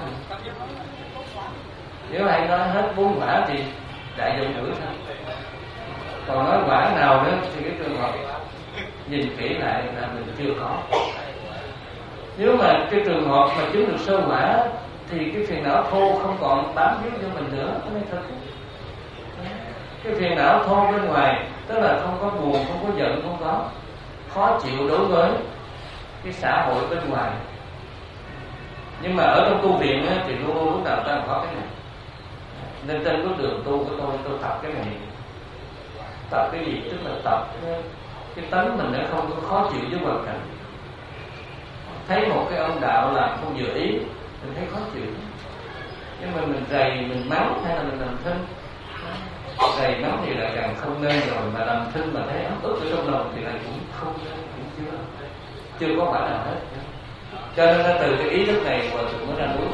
Nếu ai nói hết bốn quả thì đại dụng ngữ thôi. Còn nói quả nào nữa thì cái trường hợp nhìn kỹ lại là mình chưa có. Nếu mà cái trường hợp mà chứng được sơ quả thì cái phiền não thô không còn bám víu cho mình nữa, cái này thật. Cái phiền não thô bên ngoài tức là không có buồn, không có giận, không có khó chịu đối với cái xã hội bên ngoài. Nhưng mà ở trong tu viện á, thì luôn luôn lúc nào ta có cái này. Nên trên bước đường tu của tôi, tôi tập cái này. Tập cái gì? Tức là tập cái tánh mình nó không có khó chịu với hoàn cảnh. Thấy một cái ông đạo làm không vừa ý, mình thấy khó chịu. Nhưng mà mình rầy, mình mắng hay là mình làm thinh, rầy mắng thì lại càng không nên rồi, mà làm thinh mà thấy ấm ức ở trong lòng thì lại cũng không nên, cũng chưa chưa có quả nào hết. Cho nên là từ cái ý thức này Hòa Thượng mới ra núi.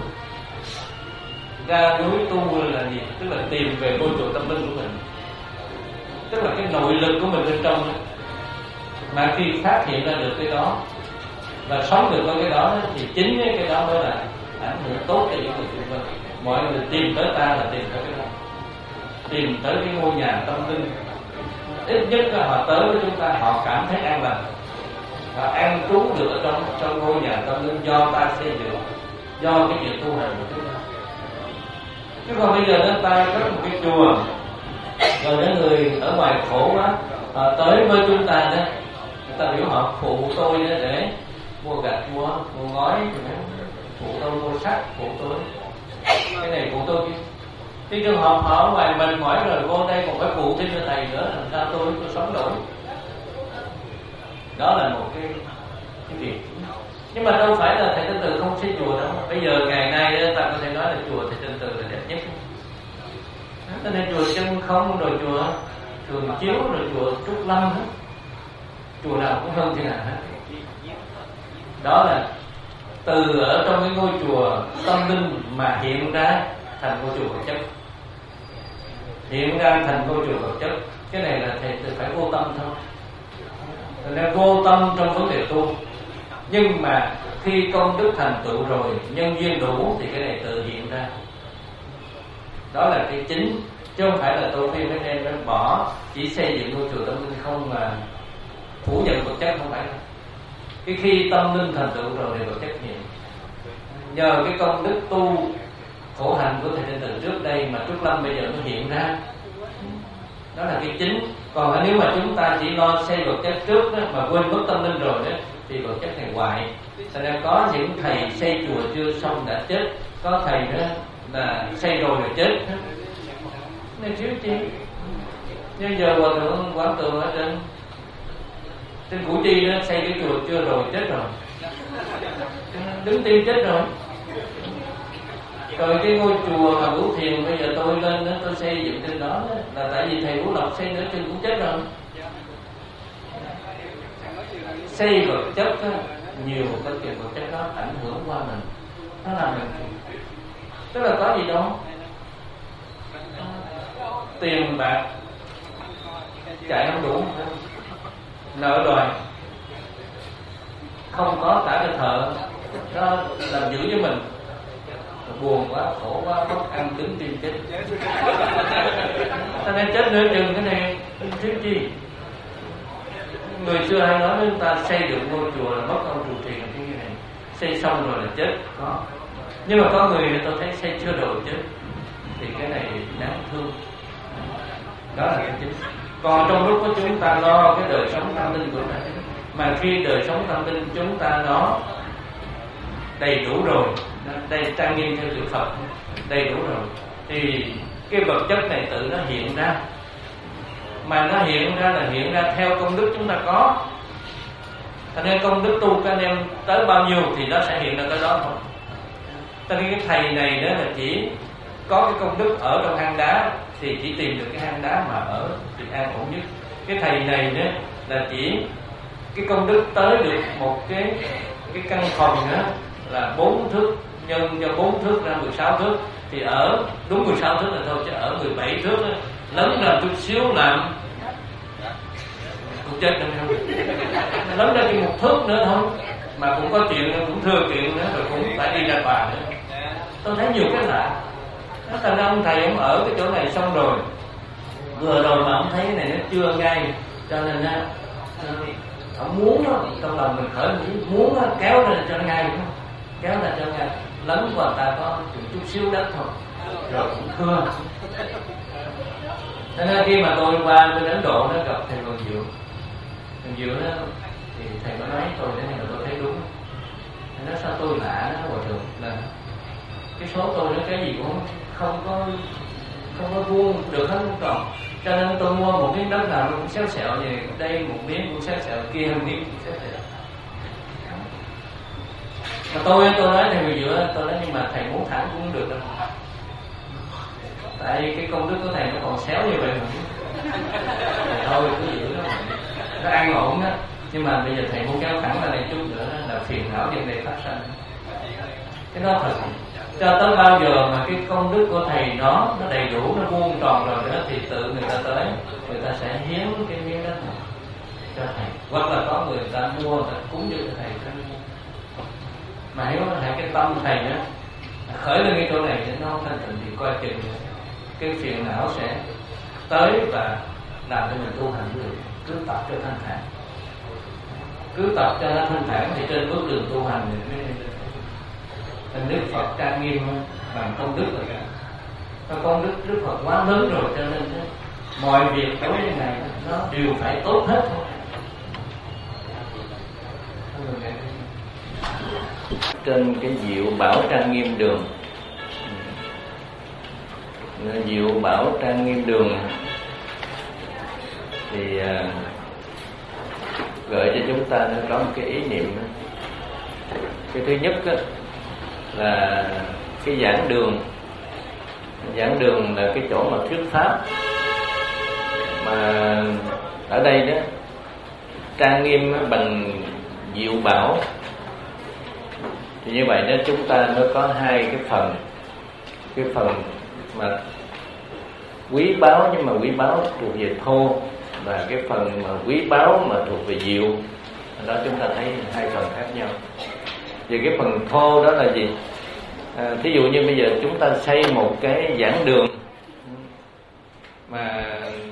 Ra núi tu là gì? Tức là tìm về ngôi chùa tâm linh của mình, tức là cái nội lực của mình bên trong đó. Mà khi phát hiện ra được cái đó và sống được với cái đó thì chính cái đó mới là ảnh hưởng tốt cho những người xung quanh. Mọi người tìm tới ta là tìm tới cái đó, tìm tới cái ngôi nhà tâm linh. Ít nhất là họ tới với chúng ta, họ cảm thấy an lành và an trú được ở trong trong ngôi nhà tâm linh do ta xây dựng, do cái việc tu hành của chúng ta. Chứ còn bây giờ đó ta có một cái chùa rồi những người ở ngoài khổ quá, họ tới với chúng ta đó, người ta biểu họ phụ tôi đó để mua gạch, mua mua ngói, phụ tôi mua sắt, phụ tôi cái này, phụ tôi kia. Khi trường hợp họ ở ngoài mệt mỏi rồi vô đây còn phải phụ thêm cho thầy nữa, làm sao tôi tôi sống nổi. Đó là một cái cái việc. Nhưng mà đâu phải là thầy Thanh Từ không xây chùa đâu. Bây giờ ngày nay đó, ta có thể nói là chùa thầy Thanh Từ là đẹp nhất. Cho nên chùa Chân Không, rồi chùa Thường Chiếu, rồi chùa Trúc Lâm hết, chùa nào cũng hơn thế nào hết. Đó là từ ở trong cái ngôi chùa tâm linh mà hiện ra thành ngôi chùa vật chất, hiện ra thành ngôi chùa vật chất. Cái này là thầy phải vô tâm thôi. Nên vô tâm trong vấn đề tu. Nhưng mà khi công đức thành tựu rồi, nhân duyên đủ thì cái này tự hiện ra. Đó là cái chính, chứ không phải là tôi khuyên mấy em nó bỏ chỉ xây dựng ngôi chùa tâm linh không mà phủ nhận vật chất, không phải. Cái khi tâm linh thành tựu rồi thì vật chất hiện. Nhờ cái công đức tu khổ hạnh của thầy Thanh Từ trước đây mà Trúc Lâm bây giờ nó hiện ra. Đó là cái chính. Còn nếu mà chúng ta chỉ lo xây vật chất trước đó, mà quên mất tâm linh rồi đó, thì vật chất này hoại. Cho nên có những thầy xây chùa chưa xong đã chết, có thầy đó là xây rồi rồi chết. Nên thiếu chi. Nhưng giờ Hòa Thượng Quảng Tường ở trên Trên Củ Chi nó xây cái chùa chưa rồi chết rồi, đứng tim chết rồi. Rồi cái ngôi chùa mà Vũ Thiền bây giờ tôi lên đó, tôi xây dựng trên đó, đó là tại vì thầy Vũ Lộc xây nữa chân cũng chết rồi. Xây vật chất đó, nhiều cái chuyện vật chất đó ảnh hưởng qua mình, nó làm mình tức là có gì đâu, tiền bạc chạy không đủ, nợ đòi không có cả cái thợ nó làm giữ với mình, buồn quá, khổ quá, bất ăn cứng tim chết. Ta nên chết nửa chừng cái này thiếu chi. Người xưa hay nói với chúng ta xây dựng ngôi chùa là mất công trụ trì, cái này xây xong rồi là chết có. Nhưng mà có người tôi thấy xây chưa rồi chết, thì cái này đáng thương. Đó là cái chính. Còn trong lúc của chúng ta lo cái đời sống tâm linh của ta, mà khi đời sống tâm linh chúng ta nó đầy đủ rồi, đây trang nghiêm theo chữ Phật đầy đủ rồi, thì cái vật chất này tự nó hiện ra. Mà nó hiện ra là hiện ra theo công đức chúng ta có. Cho nên công đức tu các anh em tới bao nhiêu thì nó sẽ hiện ra tới đó thôi. Cho nên cái thầy này đó là chỉ có cái công đức ở trong hang đá thì chỉ tìm được cái hang đá mà ở thì an ổn nhất. Cái thầy này đó là chỉ cái công đức tới được một cái cái căn phòng nữa là bốn thước nhân cho bốn thước ra mười sáu thước, thì ở đúng mười sáu thước là thôi, chứ ở mười bảy thước đó, lớn ra chút xíu làm cũng chết rồi không, lớn ra chỉ một thước nữa thôi mà cũng có chuyện, cũng thừa chuyện nữa, rồi cũng phải đi ra tòa nữa. Tôi thấy nhiều cái lạ. Nó thành ra ông thầy ông ở cái chỗ này xong rồi, vừa rồi mà ông thấy cái này nó chưa ngay, cho nên á ông muốn đó, trong lòng mình khởi muốn đó, kéo ra cho nó ngay, kéo ra cho ngay, lấn qua ta có chút xíu đất thôi, rồi cũng thưa. Cho nên khi mà tôi qua bên Ấn Độ nó gặp thầy Hoàng Diệu, thầy Diệu đó thì thầy có nói tôi thế này là tôi thấy đúng. Thầy nói sao tôi lạ nó hòa thượng là cái số tôi nó cái gì cũng không có không có vuông được hết không còn, cho nên tôi mua một miếng đất nào nó cũng xéo xẹo vậy, đây một miếng cũng xéo xẹo, kia một miếng cũng xéo xẹo. Mà tôi tôi nói thầy Hoàng Diệu, tôi nói nhưng mà thầy muốn thẳng cũng được đâu, tại cái công đức của thầy nó còn xéo như vậy mà. Thầy thôi cứ giữ nó nó an ổn đó, nhưng mà bây giờ thầy muốn kéo thẳng ra này chút nữa là phiền não trên đây phát sinh. Cái đó thật, cho tới bao giờ mà cái công đức của thầy đó nó đầy đủ, nó vuông tròn rồi đó, thì tự người ta tới, người ta sẽ hiến cái miếng đất này cho thầy, hoặc là có người ta mua, người ta cúng dường cho thầy. Mà hiểu là cái tâm thầy đó khởi lên cái chỗ này nó không thanh tịnh thì coi chừng cái phiền não sẽ tới và làm cho mình tu hành được. Cứ tập cho thanh thản, cứ tập cho nó thanh thản thì trên bước đường tu hành thì mới thành Đức Phật trang nghiêm bằng công đức rồi cả. Và công đức Đức Phật quá lớn rồi, cho nên mọi việc đối với Ngài nó đều phải tốt hết thôi. Trên cái Diệu Bảo Trang Nghiêm Đường, Diệu Bảo Trang Nghiêm Đường thì uh, gợi cho chúng ta nó có một cái ý niệm. Cái thứ nhất đó, là cái giảng đường. Giảng đường là cái chỗ mà thuyết pháp, mà ở đây đó trang nghiêm bằng Diệu Bảo. Thì như vậy đó chúng ta nó có hai cái phần. Cái phần mà quý báu nhưng mà quý báu thuộc về thô, và cái phần mà quý báu mà thuộc về diệu. Đó chúng ta thấy hai phần khác nhau. Về cái phần thô đó là gì? À, thí dụ như bây giờ chúng ta xây một cái giảng đường mà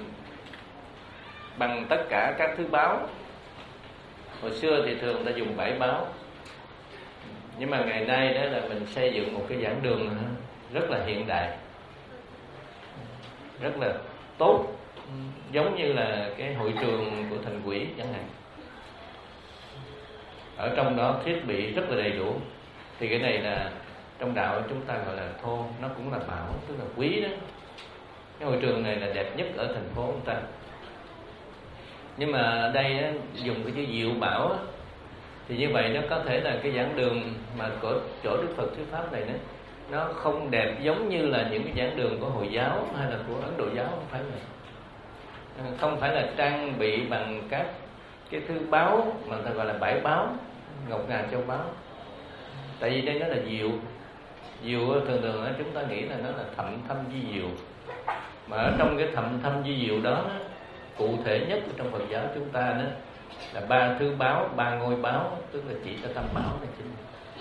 bằng tất cả các thứ báo. Hồi xưa thì thường ta dùng bảy báo, nhưng mà ngày nay đó là mình xây dựng một cái giảng đường rất là hiện đại, rất là tốt, giống như là cái hội trường của Thành Quỹ chẳng hạn. Ở trong đó thiết bị rất là đầy đủ. Thì cái này là trong đạo chúng ta gọi là thô, nó cũng là bảo, tức là quý đó. Cái hội trường này là đẹp nhất ở thành phố chúng ta. Nhưng mà ở đây á, dùng cái chữ diệu bảo á, thì như vậy nó có thể là cái giảng đường mà của chỗ Đức Phật thuyết pháp này đó, nó không đẹp giống như là những cái giảng đường của Hồi giáo hay là của Ấn Độ giáo, không phải là không phải là trang bị bằng các cái thứ báo mà ta gọi là bãi báo, ngọc ngà châu báu. Tại vì đây nó là diệu. Diệu thường thường chúng ta nghĩ là nó là thậm thâm vi diệu, mà ở trong cái thậm thâm vi diệu đó, cụ thể nhất trong Phật giáo chúng ta đó là ba thứ báo, ba ngôi báo, tức là chỉ cho tam bảo này chính.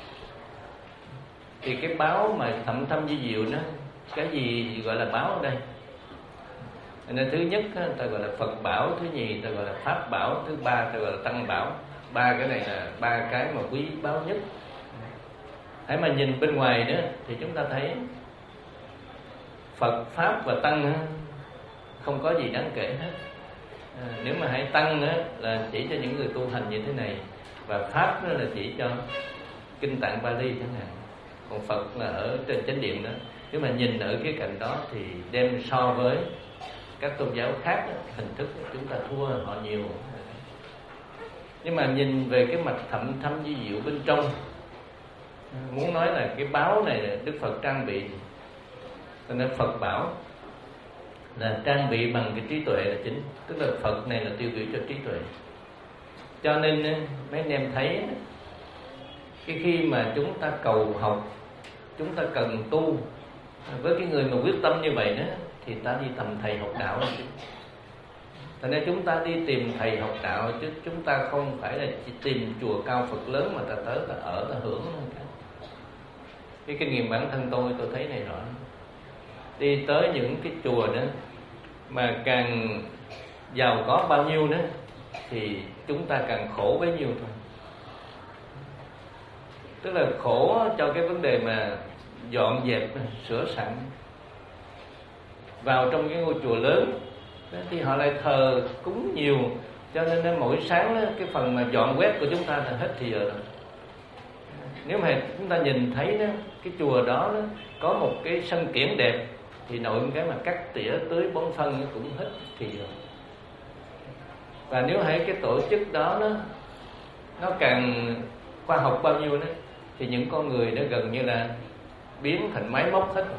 Thì cái báo mà thậm thâm vi diệu đó, cái gì gọi là báo ở đây? Nên thứ nhất ta gọi là Phật bảo, thứ nhì ta gọi là Pháp bảo, thứ ba ta gọi là Tăng bảo. Ba cái này là ba cái mà quý báu nhất. Hãy mà nhìn bên ngoài đó thì chúng ta thấy Phật, Pháp và Tăng không có gì đáng kể hết. À, nếu mà hãy Tăng á, là chỉ cho những người tu hành như thế này, và Pháp đó là chỉ cho kinh Tạng Bali chẳng hạn. Còn Phật là ở trên chánh điện đó. Nếu mà nhìn ở cái cạnh đó thì đem so với các tôn giáo khác đó, hình thức chúng ta thua họ nhiều. Nhưng mà nhìn về cái mặt thậm thâm vi diệu bên trong, muốn nói là cái báo này là Đức Phật trang bị. Cho nên Phật bảo là trang bị bằng cái trí tuệ là chính. Tức là Phật này là tiêu biểu cho trí tuệ. Cho nên mấy anh em thấy cái khi mà chúng ta cầu học, chúng ta cần tu, với cái người mà quyết tâm như vậy đó, thì ta đi tầm thầy học đạo. Thành ra chúng ta đi tìm thầy học đạo, chứ chúng ta không phải là chỉ tìm chùa cao Phật lớn mà ta tới ta ở ta hưởng. Cái kinh nghiệm bản thân tôi tôi thấy này rõ. Đi tới những cái chùa đó mà càng giàu có bao nhiêu đó thì chúng ta càng khổ bấy nhiêu thôi. Tức là khổ cho cái vấn đề mà dọn dẹp, sửa soạn. Vào trong cái ngôi chùa lớn thì họ lại thờ cúng nhiều, cho nên mỗi sáng cái phần mà dọn quét của chúng ta là hết thì giờ rồi. Nếu mà chúng ta nhìn thấy đó, cái chùa đó, đó có một cái sân kiển đẹp, thì nội cái mà cắt tỉa tưới bón phân cũng hết thì rồi. Và nếu hãy cái tổ chức đó, đó nó càng khoa học bao nhiêu đó, thì những con người nó gần như là biến thành máy móc hết.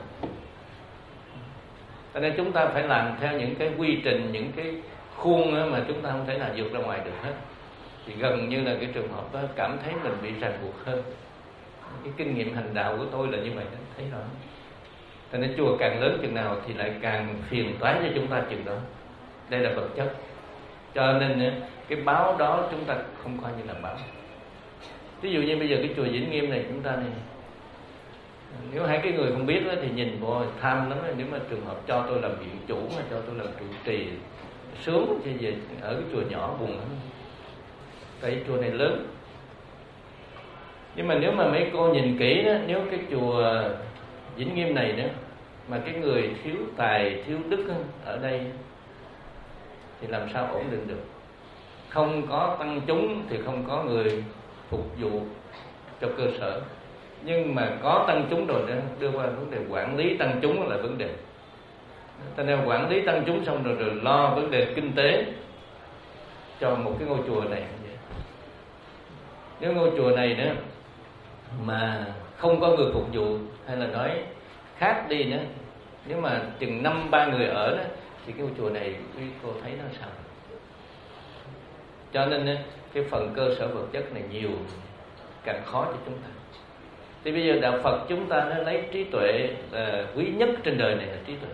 Cho nên chúng ta phải làm theo những cái quy trình, những cái khuôn mà chúng ta không thể nào vượt ra ngoài được hết. Thì gần như là cái trường hợp đó cảm thấy mình bị ràng buộc hơn. Cái kinh nghiệm hành đạo của tôi là như vậy đó, thấy rõ. Cho nên chùa càng lớn chừng nào thì lại càng phiền toái cho chúng ta chừng đó. Đây là vật chất. Cho nên cái báo đó chúng ta không coi như là báo. Ví dụ như bây giờ cái chùa Vĩnh Nghiêm này chúng ta này, nếu hai cái người không biết đó, thì nhìn vô tham lắm. Nếu mà trường hợp cho tôi làm viện chủ, mà cho tôi làm trụ trì, sướng chứ về ở cái chùa nhỏ buồn lắm. Tại chùa này lớn. Nhưng mà nếu mà mấy cô nhìn kỹ đó, nếu cái chùa Vĩnh Nghiêm này đó mà cái người thiếu tài, thiếu đức đó, ở đây thì làm sao ổn định được. Không có tăng chúng thì không có người phục vụ cho cơ sở. Nhưng mà có tăng chúng rồi đó, đưa qua vấn đề quản lý tăng chúng là vấn đề. Cho nên quản lý tăng chúng xong rồi, rồi lo vấn đề kinh tế cho một cái ngôi chùa này. Nếu ngôi chùa này nữa mà không có người phục vụ, hay là nói khác đi nữa, nếu mà chừng năm ba người ở đó, thì cái ngôi chùa này quý cô thấy nó sao? Cho nên cái phần cơ sở vật chất này nhiều, càng khó cho chúng ta. Thì bây giờ đạo Phật chúng ta nó lấy trí tuệ là quý nhất trên đời này là trí tuệ.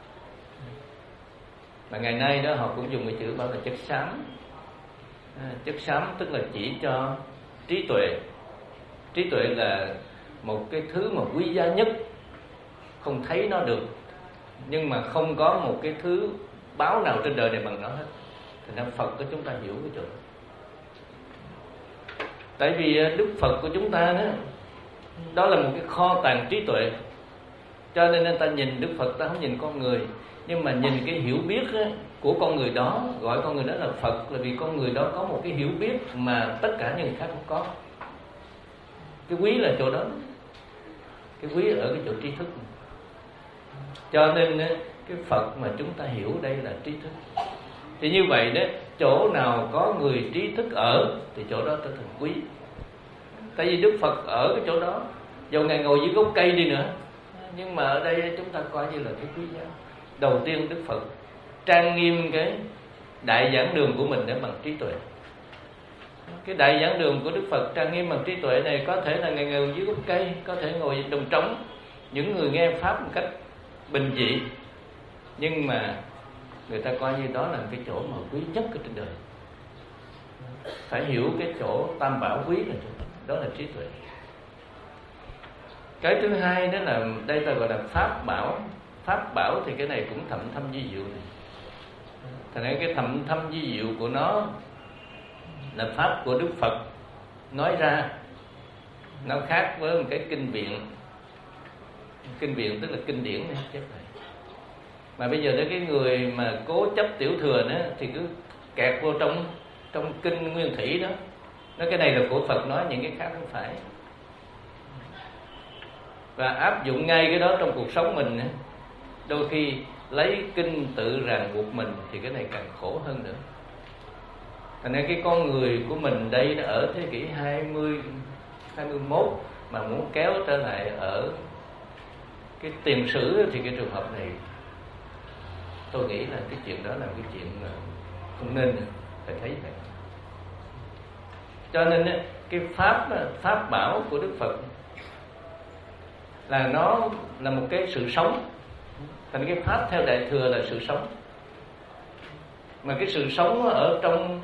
Mà ngày nay đó họ cũng dùng cái chữ bảo là chất xám. À, chất xám tức là chỉ cho trí tuệ. Trí tuệ là một cái thứ mà quý giá nhất, không thấy nó được, nhưng mà không có một cái thứ báo nào trên đời này bằng nó hết. Thành ra Phật của chúng ta hiểu cái chỗ. Tại vì Đức Phật của chúng ta đó, đó là một cái kho tàng trí tuệ. Cho nên người ta nhìn Đức Phật, ta không nhìn con người, nhưng mà nhìn cái hiểu biết của con người đó, gọi con người đó là Phật, là vì con người đó có một cái hiểu biết mà tất cả những người khác không có. Cái quý là chỗ đó. Cái quý ở cái chỗ tri thức. Cho nên cái Phật mà chúng ta hiểu đây là trí thức. Thì như vậy đó, chỗ nào có người trí thức ở thì chỗ đó trở thành quý. Tại vì Đức Phật ở cái chỗ đó, dù Ngài ngồi dưới gốc cây đi nữa, nhưng mà ở đây chúng ta coi như là cái quý giá. Đầu tiên Đức Phật trang nghiêm cái đại giảng đường của mình để bằng trí tuệ. Cái đại giảng đường của Đức Phật trang nghiêm bằng trí tuệ này có thể là Ngài ngồi dưới gốc cây, có thể ngồi đồng trống, những người nghe Pháp một cách bình dị, nhưng mà người ta coi như đó là cái chỗ mà quý nhất ở trên đời. Phải hiểu cái chỗ tam bảo quý là đó là trí tuệ. Cái thứ hai đó là đây ta gọi là pháp bảo. Pháp bảo thì cái này cũng thậm thâm vi diệu này. Thành ra cái thậm thâm vi diệu của nó là pháp của Đức Phật nói ra, nó khác với một cái kinh viện. Kinh viện tức là kinh điển này, chép này. Mà bây giờ đến cái người mà cố chấp tiểu thừa đó thì cứ kẹt vô trong trong kinh nguyên thủy đó, nói cái này là của Phật nói, những cái khác không phải, và áp dụng ngay cái đó trong cuộc sống mình. Đôi khi lấy kinh tự ràng buộc mình thì cái này càng khổ hơn nữa. Thành ra cái con người của mình đây nó ở thế kỷ hai mươi, hai mươi mốt mà muốn kéo trở lại ở cái tiền sử thì cái trường hợp này tôi nghĩ là cái chuyện đó là cái chuyện mà không nên phải thấy vậy. Cho nên cái pháp pháp bảo của Đức Phật là nó là một cái sự sống. Thành cái pháp theo Đại thừa là sự sống, mà cái sự sống ở trong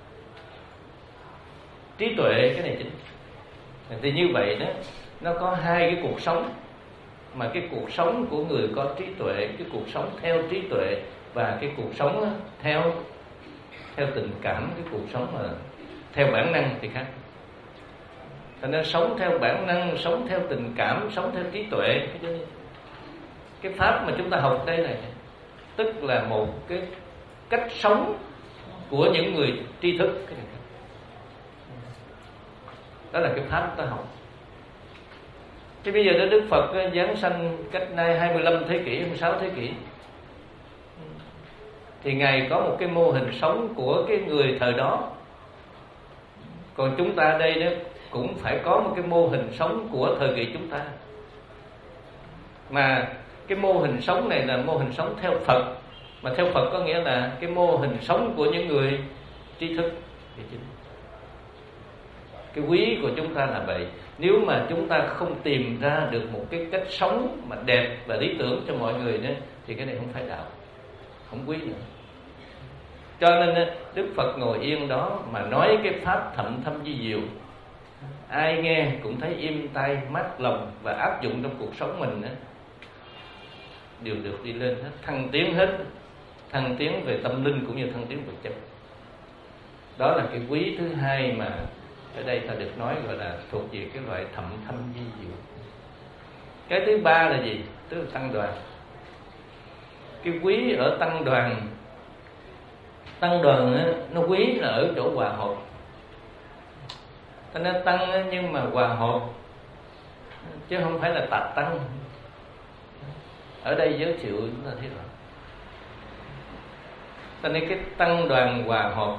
trí tuệ cái này chính. Thì như vậy đó, nó có hai cái cuộc sống, mà cái cuộc sống của người có trí tuệ, cái cuộc sống theo trí tuệ, và cái cuộc sống theo theo tình cảm, cái cuộc sống mà theo bản năng thì khác. Thành ra sống theo bản năng, sống theo tình cảm, sống theo trí tuệ, cái pháp mà chúng ta học đây này tức là một cái cách sống của những người tri thức. Đó là cái pháp chúng ta học. Chứ bây giờ đó Đức Phật giáng sanh cách nay hai mươi lăm thế kỷ, hai mươi sáu thế kỷ, thì Ngài có một cái mô hình sống của cái người thời đó. Còn chúng ta đây đó cũng phải có một cái mô hình sống của thời kỳ chúng ta. Mà cái mô hình sống này là mô hình sống theo Phật. Mà theo Phật có nghĩa là cái mô hình sống của những người tri thức. Cái quý của chúng ta là vậy. Nếu mà chúng ta không tìm ra được một cái cách sống mà đẹp và lý tưởng cho mọi người nữa, thì cái này không phải đạo, không quý nữa. Cho nên Đức Phật ngồi yên đó mà nói cái pháp thậm thâm vi diệu, ai nghe cũng thấy im tai mát lòng, và áp dụng trong cuộc sống mình đều được đi lên hết, thăng tiến hết, thăng tiến về tâm linh cũng như thăng tiến vật chất. Đó là cái quý thứ hai mà ở đây ta được nói gọi là thuộc về cái loại thậm thâm vi diệu. Cái thứ ba là gì? Tức là tăng đoàn. Cái quý ở tăng đoàn, tăng đoàn á, nó quý là ở chỗ hòa hợp. Ta nên tăng á, nhưng mà hòa hợp, chứ không phải là tạp tăng. Ở đây giới thiệu chúng ta thấy rồi. Ta nên cái tăng đoàn hòa hợp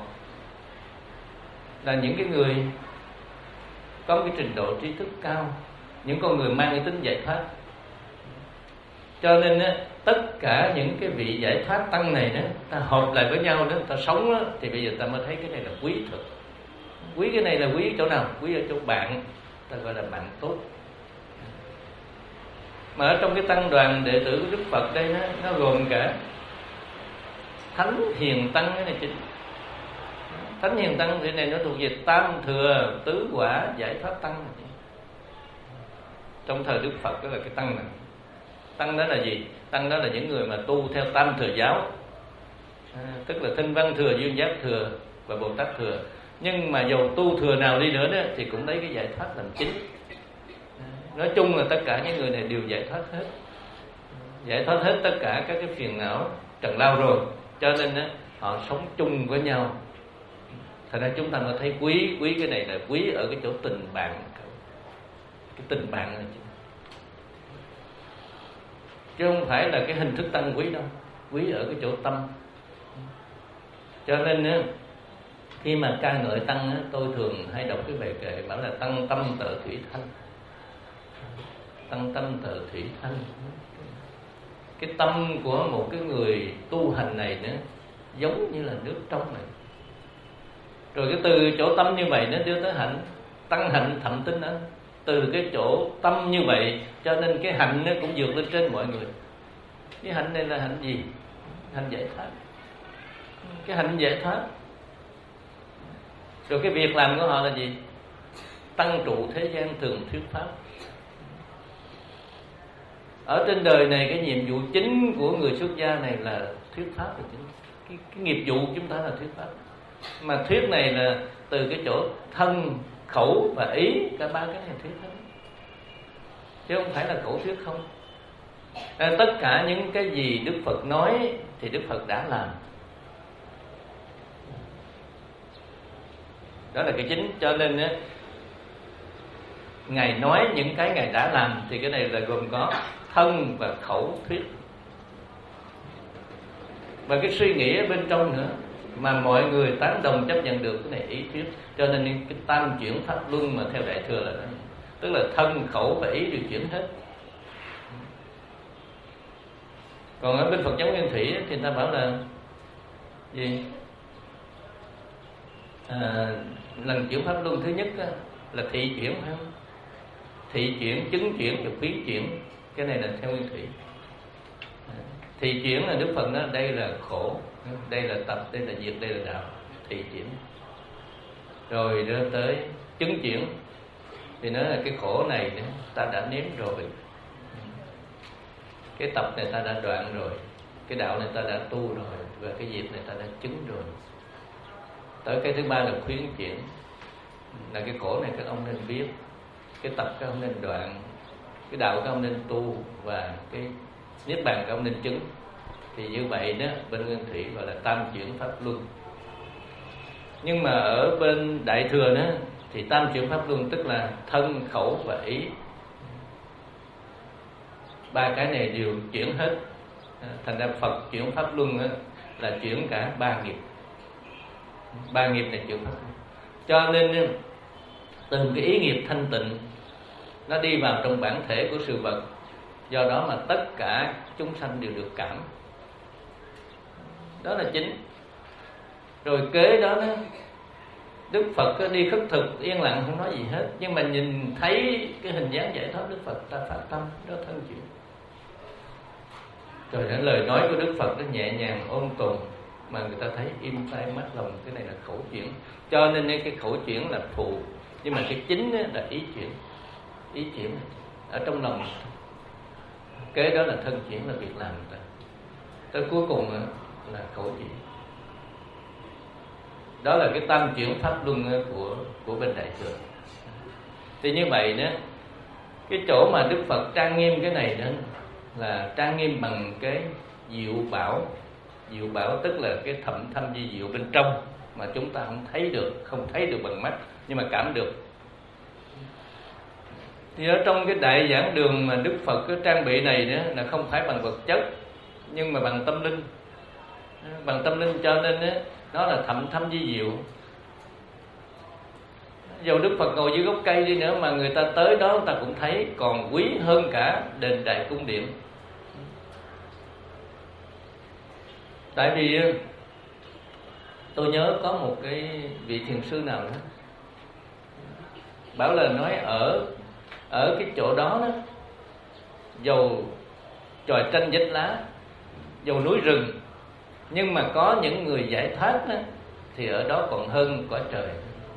là những cái người có cái trình độ trí thức cao, những con người mang cái tính giải thoát. Cho nên á, tất cả những cái vị giải thoát tăng này đó, ta hợp lại với nhau đó, ta sống đó, thì bây giờ ta mới thấy cái này là quý thực. Quý cái này là quý chỗ nào? Quý ở chỗ bạn, ta gọi là bạn tốt. Mà ở trong cái tăng đoàn đệ tử của Đức Phật đây nó, nó gồm cả thánh hiền tăng cái này chính. Thánh hiền tăng thì này nó thuộc về tam thừa tứ quả giải thoát tăng. Trong thời Đức Phật đó là cái tăng này. Tăng đó là gì? Tăng đó là những người mà tu theo tam thừa giáo, à, tức là Thanh Văn thừa, Duyên Giác thừa và Bồ Tát thừa. Nhưng mà dầu tu thừa nào đi nữa đó thì cũng lấy cái giải thoát làm chính. Nói chung là tất cả những người này đều giải thoát hết, giải thoát hết tất cả các cái phiền não trần lao rồi. Cho nên đó, họ sống chung với nhau. Thật ra chúng ta mới thấy quý. Quý cái này là quý ở cái chỗ tình bạn. Cái tình bạn này chứ không phải là cái hình thức tăng quý đâu. Quý ở cái chỗ tâm. Cho nên Khi mà ca ngợi tăng á, tôi thường hay đọc cái bài kệ bảo là tăng tâm tự thủy thanh. Tăng tâm tự thủy thanh. Cái tâm của một cái người tu hành này nữa giống như là nước trong này. Rồi cái từ chỗ tâm như vậy nó đưa tới hạnh, tăng hạnh thậm tinh ấn. Từ cái chỗ tâm như vậy cho nên cái hạnh nó cũng vượt lên trên mọi người. Cái hạnh này là hạnh gì? Hạnh giải thoát. Cái hạnh giải thoát. Rồi cái việc làm của họ là gì? Tăng trụ thế gian thường thuyết pháp. Ở trên đời này cái nhiệm vụ chính của người xuất gia này là thuyết pháp là chính. Cái, cái nghiệp vụ của chúng ta là thuyết pháp. Mà thuyết này là từ cái chỗ thân, khẩu và ý, cả ba cái này thuyết hết. Chứ không phải là khẩu thuyết không. À, tất cả những cái gì Đức Phật nói thì Đức Phật đã làm. Đó là cái chính. Cho nên á, Ngài nói những cái Ngài đã làm thì cái này là gồm có thân và khẩu thuyết. Và cái suy nghĩ ở bên trong nữa mà mọi người tán đồng chấp nhận được, cái này ý thuyết. Cho nên cái tam chuyển pháp luân mà theo Đại Thừa là đó. Tức là thân, khẩu và ý đều chuyển hết. Còn ở bên Phật giáo Nguyên Thủy thì người ta bảo là gì? À, lần chuyển pháp luân thứ nhất là thị chuyển, phải không? Thị chuyển, chứng chuyển và phí chuyển. Cái này là theo Nguyên Thủy. Thị chuyển là Đức Phật nói đây là khổ, đây là tập, đây là diệt, đây là đạo. Thị chuyển. Rồi đưa tới chứng chuyển thì nói là cái khổ này ta đã nếm rồi, cái tập này ta đã đoạn rồi, cái đạo này ta đã tu rồi, và cái diệt này ta đã chứng rồi. Tới cái thứ ba là khuyến chuyển, là cái khổ này các ông nên biết, cái tập các ông nên đoạn, cái đạo các ông nên tu, và cái niết bàn các ông nên chứng. Thì như vậy đó, bên Nguyên Thủy gọi là tam chuyển pháp luân. Nhưng mà ở bên Đại Thừa đó thì tam chuyển pháp luân tức là thân, khẩu và ý. Ba cái này đều chuyển hết. Thành ra Phật chuyển pháp luân là chuyển cả ba nghiệp. Ba nghiệp này chuyển pháp luân. Cho nên từ cái ý nghiệp thanh tịnh nó đi vào trong bản thể của sự vật. Do đó mà tất cả chúng sanh đều được cảm. Đó là chính. Rồi kế đó, đó Đức Phật đi khất thực yên lặng không nói gì hết, nhưng mà nhìn thấy cái hình dáng giải thoát Đức Phật, ta phát tâm, đó thân chuyển. Rồi những lời nói của Đức Phật nó nhẹ nhàng ôn tồn mà người ta thấy im tai mắt lòng. Cái này là khẩu chuyển. Cho nên cái khẩu chuyển là phụ, nhưng mà cái chính là ý chuyển. Ý chuyển ở trong lòng. Kế đó là thân chuyển, là việc làm người ta. Tới cuối cùng là khẩu chuyển. Đó là cái tam chuyển pháp luân của của bên Đại Thừa. Thì như vậy đó, cái chỗ mà Đức Phật trang nghiêm cái này đó là trang nghiêm bằng cái diệu bảo. Diệu bảo tức là cái thậm thâm vi diệu bên trong mà chúng ta không thấy được, không thấy được bằng mắt, nhưng mà cảm được. Thì ở trong cái đại giảng đường mà Đức Phật cái trang bị này đó là không phải bằng vật chất, nhưng mà bằng tâm linh. Bằng tâm linh, cho nên đó, nó là thậm thâm vi diệu. Dù Đức Phật ngồi dưới gốc cây đi nữa mà người ta tới đó người ta cũng thấy còn quý hơn cả đền đài cung điện. Tại vì tôi nhớ có một cái vị thiền sư nào đó bảo là nói ở ở cái chỗ đó đó, dầu chòi tranh vách lá, dầu núi rừng, nhưng mà có những người giải thoát đó, thì ở đó còn hơn cõi trời.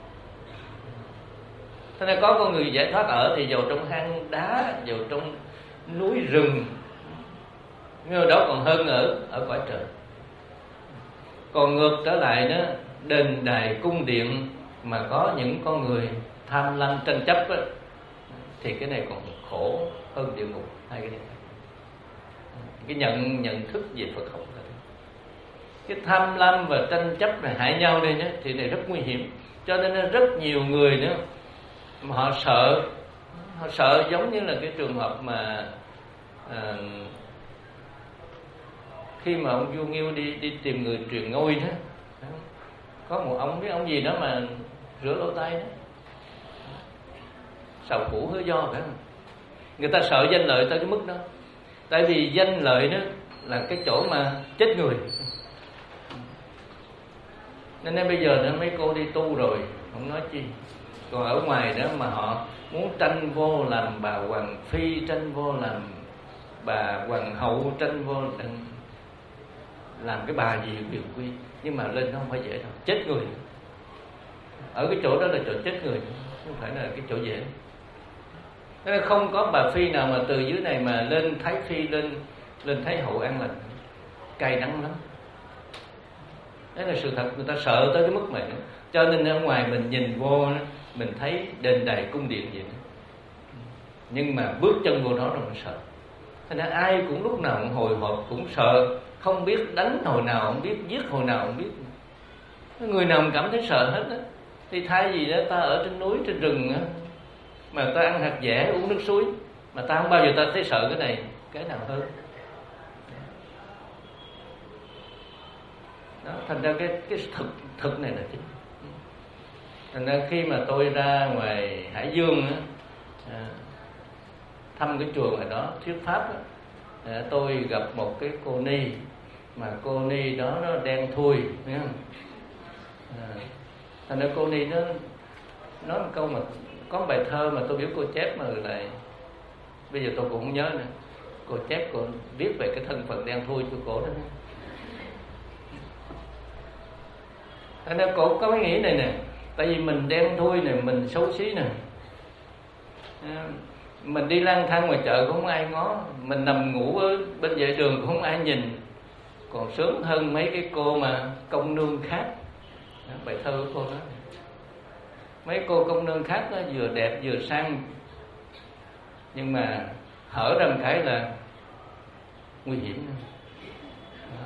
Thế nên có con người giải thoát ở thì dầu trong hang đá, dầu trong núi rừng, nhưng mà đó còn hơn ở ở cõi trời. Còn ngược trở lại đó, đền đài cung điện mà có những con người tham lam tranh chấp đó, thì cái này còn khổ hơn địa ngục. Hai cái này, cái nhận nhận thức về Phật học là cái tham lam và tranh chấp này hại nhau đây đó, thì này rất nguy hiểm. Cho nên rất nhiều người nữa mà họ sợ, họ sợ giống như là cái trường hợp mà à, khi mà ông vua Nghiêu đi đi tìm người truyền ngôi đó, Có một ông biết ông gì đó mà rửa lỗ tai đó, sầu củ hứa do phải không? Người ta sợ danh lợi tới cái mức đó. Tại vì danh lợi đó là cái chỗ mà chết người. Nên, nên bây giờ đó mấy cô đi tu rồi không nói chi. Còn ở ngoài đó mà họ muốn tranh vô làm bà hoàng phi, tranh vô làm bà hoàng hậu, tranh vô làm, làm cái bà gì quyền quy. Nhưng mà lên nó không phải dễ đâu, chết người. Ở cái chỗ đó là chỗ chết người, không phải là cái chỗ dễ. Nên không có bà phi nào mà từ dưới này mà lên thái phi, lên lên thái hậu an lành, cay đắng lắm. Đấy là sự thật, người ta sợ tới cái mức này. Cho nên ở ngoài mình nhìn vô, mình thấy đền đài cung điện vậy đó. Nhưng mà bước chân vô đó rồi mình sợ. Thế nên ai cũng lúc nào cũng hồi hộp, cũng sợ, không biết đánh hồi nào, không biết giết hồi nào, không biết. Người nào cũng cảm thấy sợ hết á. Thì thay vì đó ta ở trên núi, trên rừng á, mà ta ăn hạt dẻ, uống nước suối, mà ta không bao giờ ta thấy sợ cái này, cái nào hơn. Đó, thành ra cái cái thực thực này là chính. Thành ra khi mà tôi ra ngoài Hải Dương á, à, thăm cái chùa ngoài đó thuyết pháp á, à, tôi gặp một cái cô ni, mà cô ni đó nó đen thui, thấy không? À, thành ra cô ni nó nói một câu mà có một bài thơ mà tôi biết cô chép mà lại bây giờ tôi cũng không nhớ nữa. Cô chép, cô viết về cái thân phận đen thui của cổ đó. Thành ra cổ có cái nghĩ này nè, tại vì mình đen thui nè, mình xấu xí nè, mình đi lang thang ngoài chợ cũng không ai ngó, mình nằm ngủ ở bên vệ đường cũng không ai nhìn, còn sướng hơn mấy cái cô mà công nương khác. Đó, bài thơ của cô đó. Mấy cô công nương khác đó vừa đẹp vừa sang, nhưng mà hở ra một cái là nguy hiểm. Đó.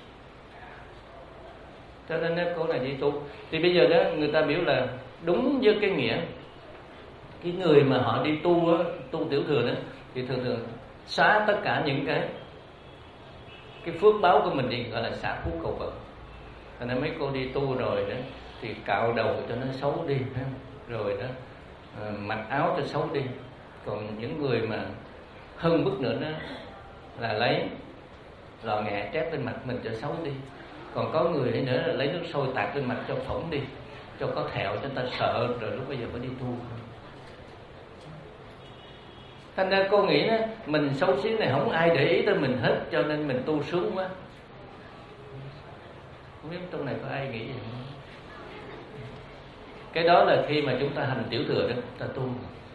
Cho nên đó, cô này đi tu. Thì bây giờ đó người ta biểu là đúng với cái nghĩa, cái người mà họ đi tu đó, tu tiểu thừa đó, thì thường thường xóa tất cả những cái cái phước báo của mình đi, gọi là xả phúc cầu Phật. Thành ra mấy cô đi tu rồi đó thì cạo đầu cho nó xấu đi, rồi đó à, mặc áo cho xấu đi. Còn những người mà hơn mức nữa đó là lấy lò nghẹ trét lên mặt mình cho xấu đi. Còn có người ấy nữa là lấy nước sôi tạt lên mặt cho phỏng đi, cho có thẹo, cho ta sợ, rồi lúc bây giờ mới đi tu. Thành ra cô nghĩ đó, mình xấu xí này không ai để ý tới mình hết, cho nên mình tu sướng quá. Không biết trong này có ai nghĩ vậy không? Cái đó là khi mà chúng ta hành tiểu thừa đó, ta tu.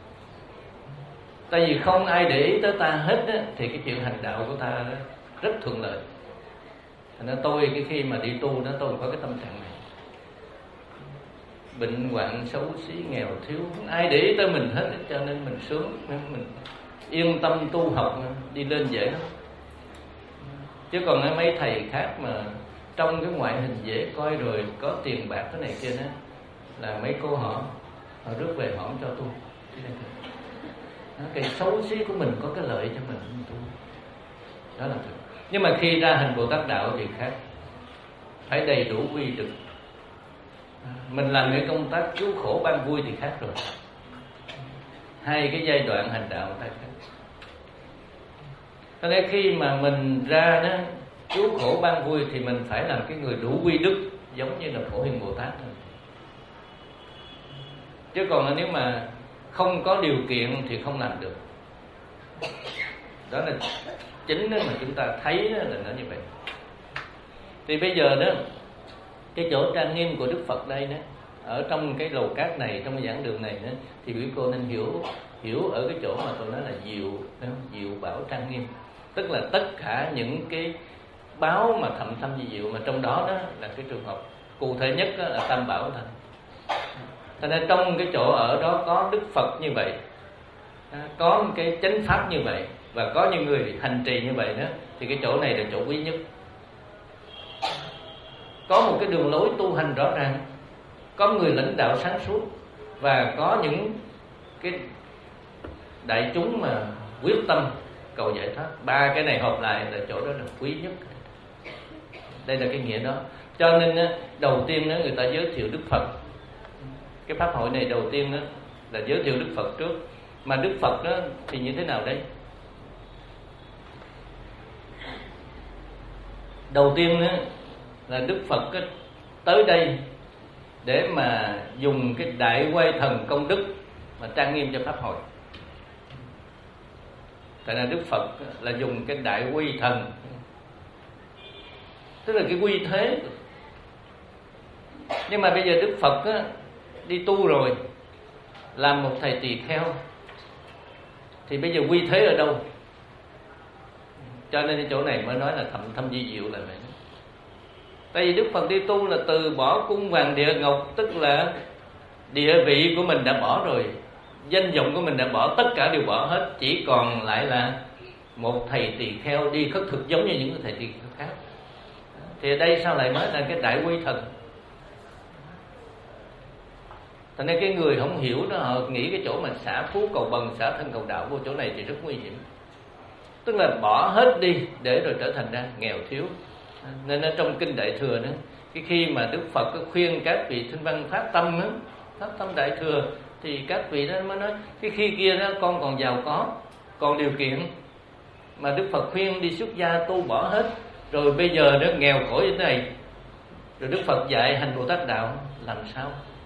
Tại vì không ai để ý tới ta hết đó, thì cái chuyện hành đạo của ta rất thuận lợi. Thành ra tôi cái khi mà đi tu đó, tôi có cái tâm trạng này. Bệnh hoạn, xấu xí, nghèo, thiếu, không ai để ý tới mình hết, cho nên mình sướng, mình yên tâm tu học, đi lên dễ lắm. Chứ còn mấy thầy khác mà trong cái ngoại hình dễ coi, rồi có tiền bạc cái này kia đó, là mấy cô họ họ rước về họ không cho tu. Cái xấu xí của mình có cái lợi cho mình tu, đó là thực. Nhưng mà khi ra hành Bồ Tát đạo thì khác, phải đầy đủ quy trực. Mình làm những công tác cứu khổ ban vui thì khác rồi. Hai cái giai đoạn hành đạo ta khác. Cho nên khi mà mình ra đó cứu khổ ban vui thì mình phải làm cái người đủ quy đức, giống như là Phổ Hiền Bồ Tát thôi. Chứ còn nếu mà không có điều kiện thì không làm được. Đó là chính đó mà chúng ta thấy đó là nó như vậy. Thì bây giờ đó, cái chỗ trang nghiêm của Đức Phật đây đó, ở trong cái lầu cát này, trong cái giảng đường này đó, thì quý cô nên hiểu hiểu ở cái chỗ mà tôi nói là diệu, diệu bảo trang nghiêm. Tức là tất cả những cái báo mà thậm thâm di diệu, mà trong đó đó là cái trường hợp cụ thể nhất đó là Tam Bảo thôi. Thành ra trong cái chỗ ở đó có Đức Phật như vậy, có cái chánh pháp như vậy, và có những người hành trì như vậy đó, thì cái chỗ này là chỗ quý nhất. Có một cái đường lối tu hành rõ ràng, có người lãnh đạo sáng suốt, và có những cái đại chúng mà quyết tâm cầu giải thoát. Ba cái này hợp lại là chỗ đó là quý nhất. Đây là cái nghĩa đó. Cho nên á, đầu tiên á, người ta giới thiệu Đức Phật. Cái pháp hội này đầu tiên á, là giới thiệu Đức Phật trước. Mà Đức Phật đó thì như thế nào đấy? Đầu tiên á, là Đức Phật á, tới đây để mà dùng cái đại quay thần công đức mà trang nghiêm cho pháp hội. Tại là Đức Phật là dùng cái đại quy thần, tức là cái quy thế. Nhưng mà bây giờ Đức Phật á, đi tu rồi, làm một thầy tỳ kheo, thì bây giờ quy thế ở đâu? Cho nên cái chỗ này mới nói là thâm thâm di diệu là vậy. Tại vì Đức Phật đi tu là từ bỏ cung vàng địa ngọc, tức là địa vị của mình đã bỏ rồi, danh vọng của mình đã bỏ, tất cả đều bỏ hết, chỉ còn lại là một thầy tỳ kheo đi khất thực giống như những thầy tỳ kheo khác. Thì ở đây sao lại nói là cái đại quy thần? Thành nên cái người không hiểu đó, họ nghĩ cái chỗ mà xả phú cầu bần, xả thân cầu đạo, vô chỗ này thì rất nguy hiểm. Tức là bỏ hết đi để rồi trở thành ra nghèo thiếu. Nên ở trong kinh Đại Thừa nữa, cái khi mà Đức Phật có khuyên các vị thinh văn phát tâm đó, phát tâm Đại Thừa, thì các vị đó mới nói cái khi kia đó con còn giàu có, còn điều kiện, mà Đức Phật khuyên đi xuất gia tu bỏ hết, rồi bây giờ nó nghèo khổ như thế này, rồi Đức Phật dạy hành Bồ Tát đạo làm sao?